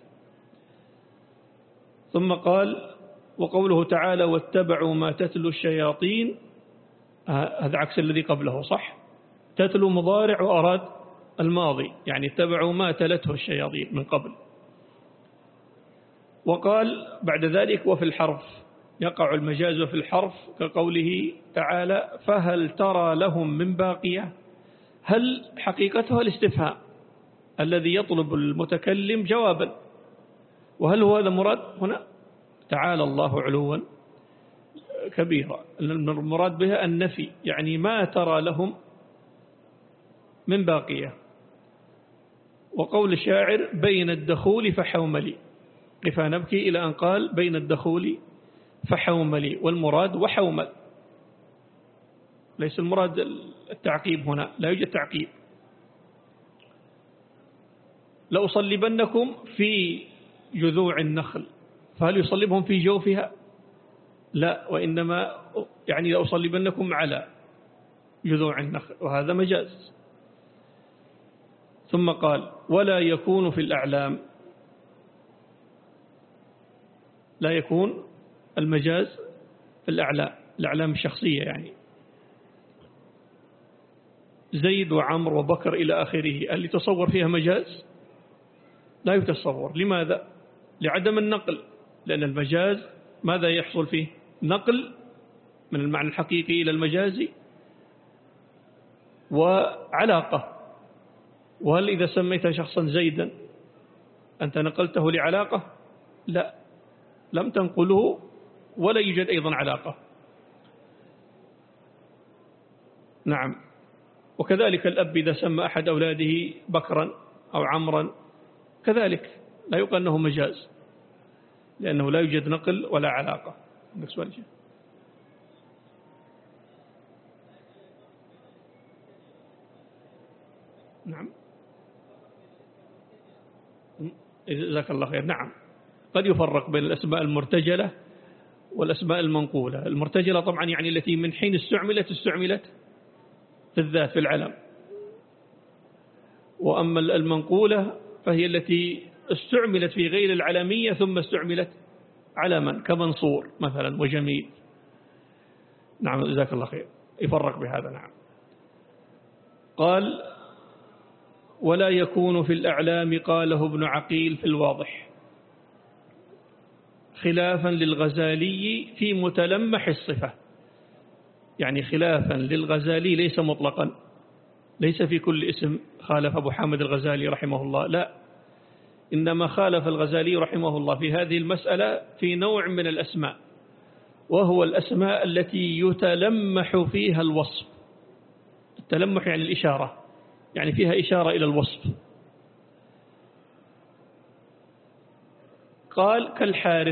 Speaker 1: ثم قال وقوله تعالى واتبعوا ما تتلو الشياطين، هذا عكس الذي قبله صح؟ تتلو مضارع وأراد الماضي، يعني اتبعوا ما تلته الشياطين من قبل. وقال بعد ذلك وفي الحرف، يقع المجاز في الحرف كقوله تعالى فهل ترى لهم من باقية. هل حقيقتها الاستفهام الذي يطلب المتكلم جوابا، وهل هو هذا مراد هنا؟ تعالى الله علوا كبيرا، المراد بها النفي، يعني ما ترى لهم من باقية. وقول الشاعر بين الدخول فحوملي، قفا نبكي إلى أن قال بين الدخول فحوملي، والمراد وحومل، ليس المراد التعقيب هنا، لا يوجد تعقيب. لأصلبنكم في جذوع النخل، فهل يصلبهم في جوفها؟ لا، وإنما يعني لأصلبنكم على جذوع النخل، وهذا مجاز. ثم قال ولا يكون في الأعلام، لا يكون المجاز في الأعلام، الأعلام الشخصية يعني زيد وعمر وبكر إلى آخره، هل يتصور فيها مجاز؟ لا يتصور. لماذا؟ لعدم النقل، لأن المجاز ماذا يحصل فيه؟ نقل من المعنى الحقيقي إلى المجازي وعلاقة. وهل إذا سميت شخصا زيدا أنت نقلته لعلاقة؟ لا، لم تنقله ولا يوجد أيضا علاقة. نعم. وكذلك الأب إذا سمى أحد أولاده بكرا أو عمرا كذلك لا يقال أنه مجاز، لأنه لا يوجد نقل ولا علاقة. نعم، جزاك الله خير. نعم، قد يفرق بين الأسماء المرتجلة والأسماء المنقولة. المرتجلة طبعا يعني التي من حين استعملت استعملت في الذات في العلم، وأما المنقولة فهي التي استعملت في غير العلمية ثم استعملت علما كمنصور مثلا وجميل. نعم، جزاك الله خير. يفرق بهذا. نعم. قال ولا يكون في الأعلام، قاله ابن عقيل في الواضح، خلافا للغزالي في متلمح الصفة، يعني خلافا للغزالي ليس مطلقا، ليس في كل اسم خالف أبو حامد الغزالي رحمه الله، لا، إنما خالف الغزالي رحمه الله في هذه المسألة في نوع من الأسماء، وهو الأسماء التي يتلمح فيها الوصف. التلمح يعني الإشارة، يعني فيها إشارة إلى الوصف. قال كالحارث،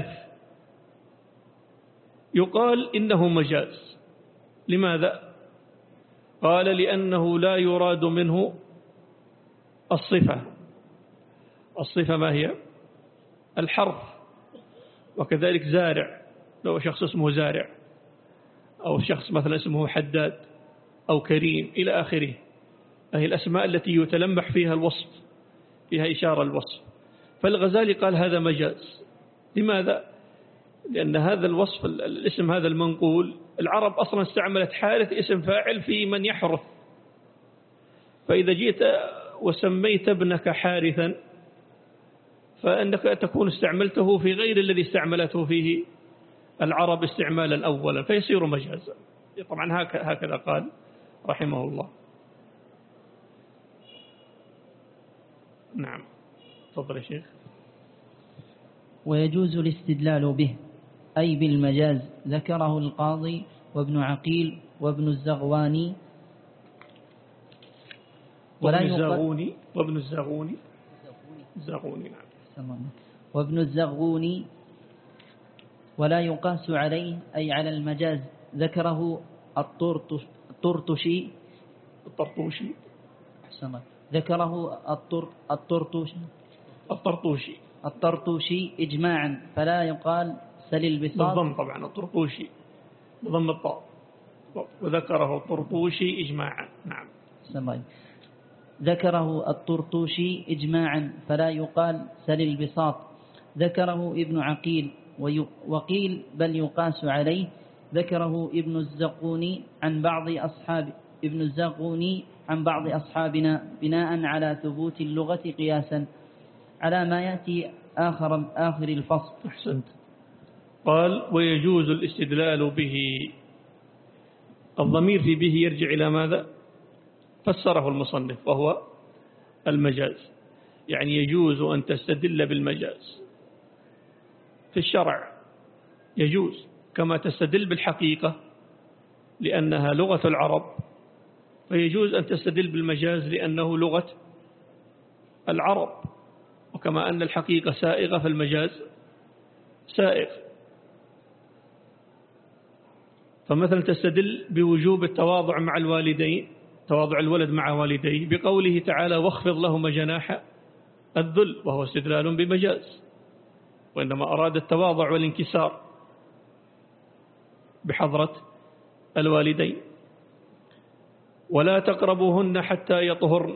Speaker 1: يقال إنه مجاز. لماذا؟ قال لأنه لا يراد منه الصفة. الصفة ما هي؟ الحرف. وكذلك زارع، لو شخص اسمه زارع، أو شخص مثلا اسمه حداد أو كريم إلى آخره، هي الأسماء التي يتلمح فيها الوصف، فيها إشارة الوصف. فالغزالي قال هذا مجاز. لماذا؟ لأن هذا الوصف، الاسم هذا المنقول، العرب أصلا استعملت حارث اسم فاعل في من يحرث، فإذا جئت وسميت ابنك حارثا فإنك تكون استعملته في غير الذي استعملته فيه العرب استعمالا أولا، فيصير مجازا. طبعا هكذا قال رحمه الله. نعم، تفضل يا شيخ.
Speaker 2: ويجوز الاستدلال به أي بالمجاز، ذكره القاضي وابن عقيل وابن الزغواني
Speaker 1: وابن الزغوني وابن الزغوني الزغوني نعم
Speaker 2: وابن الزغوني ولا يقاس عليه أي على المجاز، ذكره الطرطشي
Speaker 1: الطرطوشي
Speaker 2: ذكره الطرطوشي
Speaker 1: الطرطوشي
Speaker 2: الطرطوشي إجماعا، فلا يقال سل البساط
Speaker 1: بالضم طبعا الطرطوشي بضم الطاء، وذكره الطرطوشي إجماعا. نعم.
Speaker 2: سمعي. ذكره الطرطوشي إجماعا فلا يقال سل البساط، ذكره ابن عقيل وقيل بل يقاس عليه، ذكره ابن الزغوني عن بعض أصحاب ابن الزغوني عن بعض أصحابنا بناء على ثبوت اللغة قياسا على ما يأتي آخر آخر الفصل.
Speaker 1: أحسنت. قال ويجوز الاستدلال به، الضمير في به يرجع إلى ماذا؟ فسره المصنف وهو المجاز، يعني يجوز أن تستدل بالمجاز في الشرع، يجوز كما تستدل بالحقيقة لأنها لغة العرب فيجوز أن تستدل بالمجاز لأنه لغة العرب، وكما أن الحقيقة سائغة فالمجاز سائغ. فمثلا تستدل بوجوب التواضع مع الوالدين، تواضع الولد مع والديه، بقوله تعالى واخفض لهما جناح الذل، وهو استدلال بمجاز، وإنما أراد التواضع والانكسار بحضرة الوالدين. ولا تقربوهن حتى يطهرن،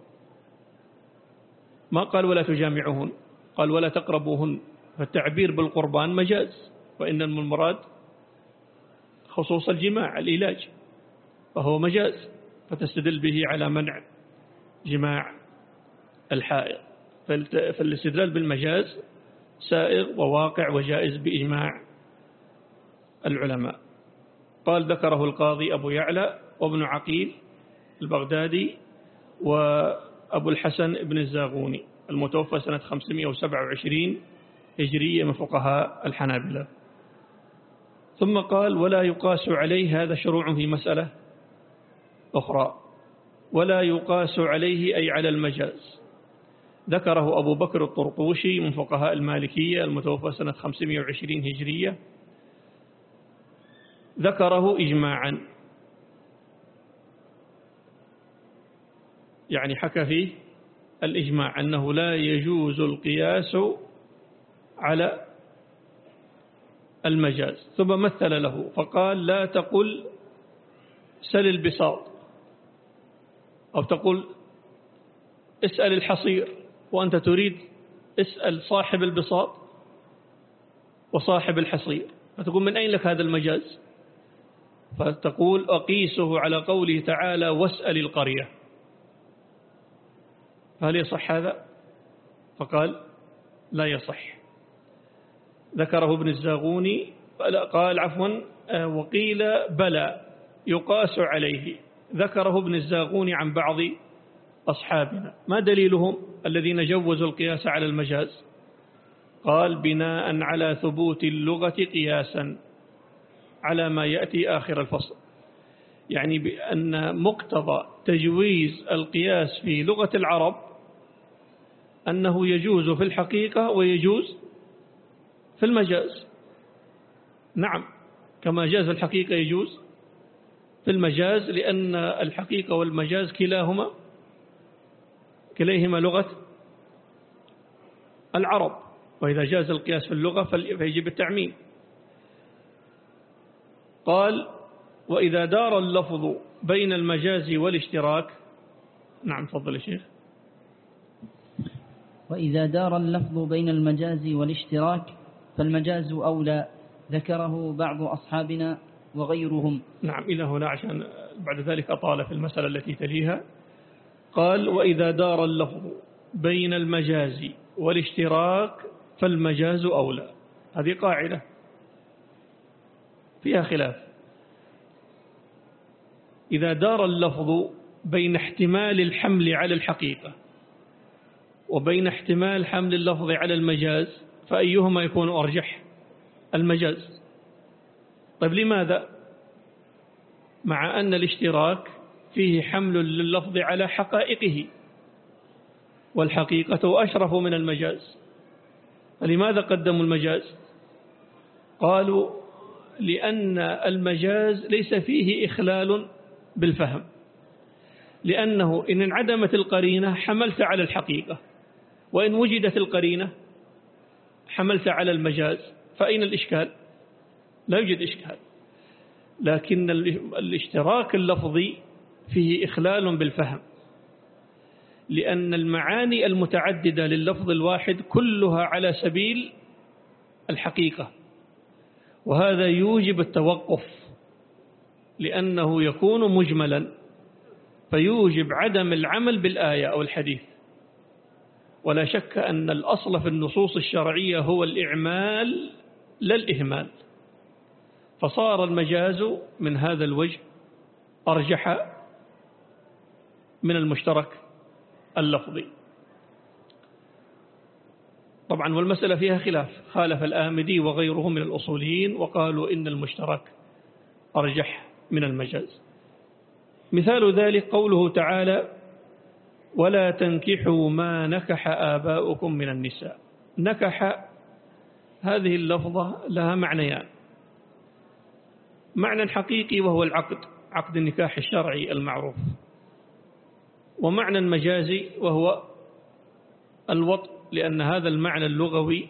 Speaker 1: ما قال ولا تجامعوهن، قال ولا تقربوهن، فالتعبير بالقربان مجاز، وإن المراد خصوص الجماع العلاج، فهو مجاز، فتستدل به على منع جماع الحائض. فالاستدلال بالمجاز سائغ وواقع وجائز بإجماع العلماء. قال ذكره القاضي أبو يعلى وابن عقيل البغدادي وأبو الحسن ابن الزاغوني المتوفى سنة خمسمائة وسبعة وعشرين هجرية من فقهاء الحنابلة. ثم قال ولا يقاس عليه، هذا شروع في مسألة أخرى، ولا يقاس عليه أي على المجاز. ذكره أبو بكر الطرطوشي من فقهاء المالكية المتوفى سنة خمسمائة وعشرين هجرية، ذكره إجماعا، يعني حكى فيه الإجماع أنه لا يجوز القياس على المجاز. ثم مثل له فقال لا تقل سل البساط، أو تقول اسأل الحصير وأنت تريد اسأل صاحب البساط وصاحب الحصير، فتقول من أين لك هذا المجاز؟ فتقول أقيسه على قوله تعالى واسأل القرية، هل يصح هذا؟ فقال لا يصح. ذكره ابن الزاغوني قال عفوا وقيل بلى يقاس عليه، ذكره ابن الزاغوني عن بعض أصحابنا. ما دليلهم الذين جوزوا القياس على المجاز؟ قال بناء على ثبوت اللغة قياسا على ما يأتي آخر الفصل، يعني بأن مقتضى تجويز القياس في لغة العرب أنه يجوز في الحقيقة ويجوز في المجاز. نعم، كما جاز الحقيقة يجوز في المجاز، لأن الحقيقة والمجاز كلاهما كليهما لغة العرب، وإذا جاز القياس في اللغة فيجب التعميم. قال وإذا دار اللفظ بين المجاز والاشتراك. نعم تفضل يا شيخ.
Speaker 2: وإذا دار اللفظ بين المجاز والاشتراك فالمجاز أولى، ذكره بعض أصحابنا وغيرهم.
Speaker 1: نعم إلى هنا عشان بعد ذلك أطال في المسألة التي تليها. قال وإذا دار اللفظ بين المجاز والاشتراك فالمجاز أولى، هذه قاعدة فيها خلاف. إذا دار اللفظ بين احتمال الحمل على الحقيقة وبين احتمال حمل اللفظ على المجاز فأيهما يكون أرجح؟ المجاز. طيب لماذا؟ مع أن الاشتراك فيه حمل لللفظ على حقائقه والحقيقة أشرف من المجاز، فلماذا قدموا المجاز؟ قالوا لأن المجاز ليس فيه إخلال بالفهم، لأنه إن انعدمت القرينة حملت على الحقيقة، وإن وجدت القرينة حملت على المجاز، فأين الإشكال؟ لا يوجد إشكال. لكن الاشتراك اللفظي فيه إخلال بالفهم، لأن المعاني المتعددة لللفظ الواحد كلها على سبيل الحقيقة، وهذا يوجب التوقف لأنه يكون مجملا، فيوجب عدم العمل بالآية أو الحديث. ولا شك أن الأصل في النصوص الشرعية هو الإعمال لا الإهمال، فصار المجاز من هذا الوجه أرجح من المشترك اللفظي. طبعا والمسألة فيها خلاف، خالف الآمدي وغيره من الأصوليين وقالوا إن المشترك أرجح من المجاز. مثال ذلك قوله تعالى ولا تنكحوا ما نكح آباؤكم من النساء. نكح هذه اللفظة لها معنيان: معنى حقيقي وهو العقد، عقد النكاح الشرعي المعروف، ومعنى مجازي وهو الوطء، لأن هذا المعنى اللغوي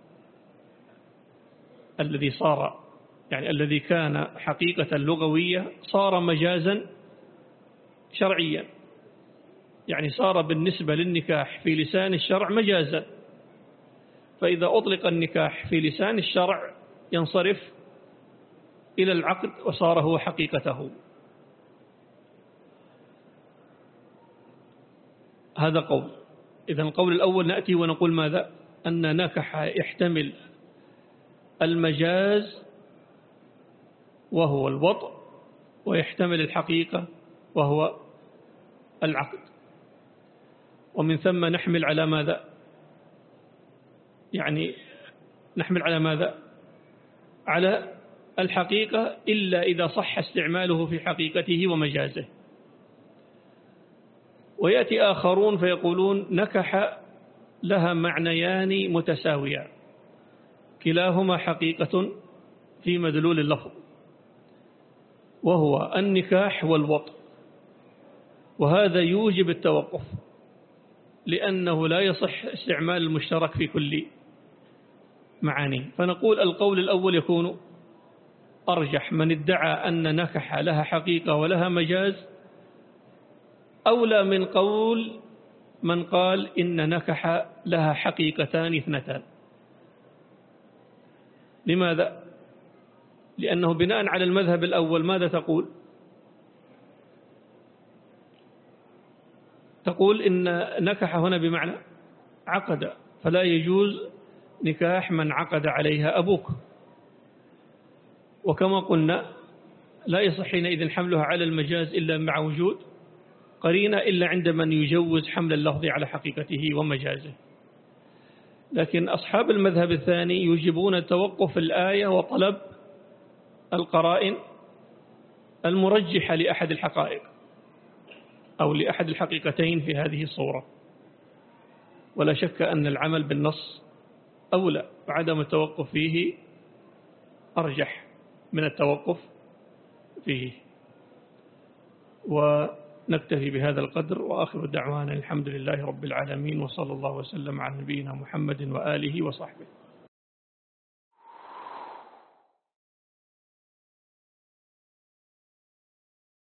Speaker 1: الذي صار يعني الذي كان حقيقة لغوية صار مجازا شرعيا، يعني صار بالنسبة للنكاح في لسان الشرع مجازا، فإذا أطلق النكاح في لسان الشرع ينصرف إلى العقد وصار هو حقيقته. هذا قول. إذن القول الأول نأتي ونقول ماذا؟ أن نكح يحتمل المجاز وهو الوطء، ويحتمل الحقيقة وهو العقد، ومن ثم نحمل على ماذا؟ يعني نحمل على ماذا؟ على الحقيقة إلا إذا صح استعماله في حقيقته ومجازه. ويأتي آخرون فيقولون نكح لها معنيان متساويان كلاهما حقيقة في مدلول اللفظ، وهو النكاح والوطء، وهذا يوجب التوقف لأنه لا يصح استعمال المشترك في كل معانيه. فنقول القول الأول يكون أرجح، من ادعى أن نكح لها حقيقة ولها مجاز أولى من قول من قال إن نكح لها حقيقتان اثنتان. لماذا؟ لأنه بناء على المذهب الأول ماذا تقول؟ تقول إن نكح هنا بمعنى عقد، فلا يجوز نكاح من عقد عليها أبوك، وكما قلنا لا يصح حينئذ حملها على المجاز إلا مع وجود قرينة، إلا عند من يجوز حمل اللفظ على حقيقته ومجازه. لكن أصحاب المذهب الثاني يجبون التوقف الآية وطلب القرائن المرجحة لأحد الحقائق أو لأحد الحقيقتين في هذه الصورة. ولا شك أن العمل بالنص أولى، وعدم التوقف فيه أرجح من التوقف فيه. ونكتفي بهذا القدر، وآخر دعوانا الحمد لله رب العالمين، وصلى الله وسلم على نبينا محمد وآله وصحبه.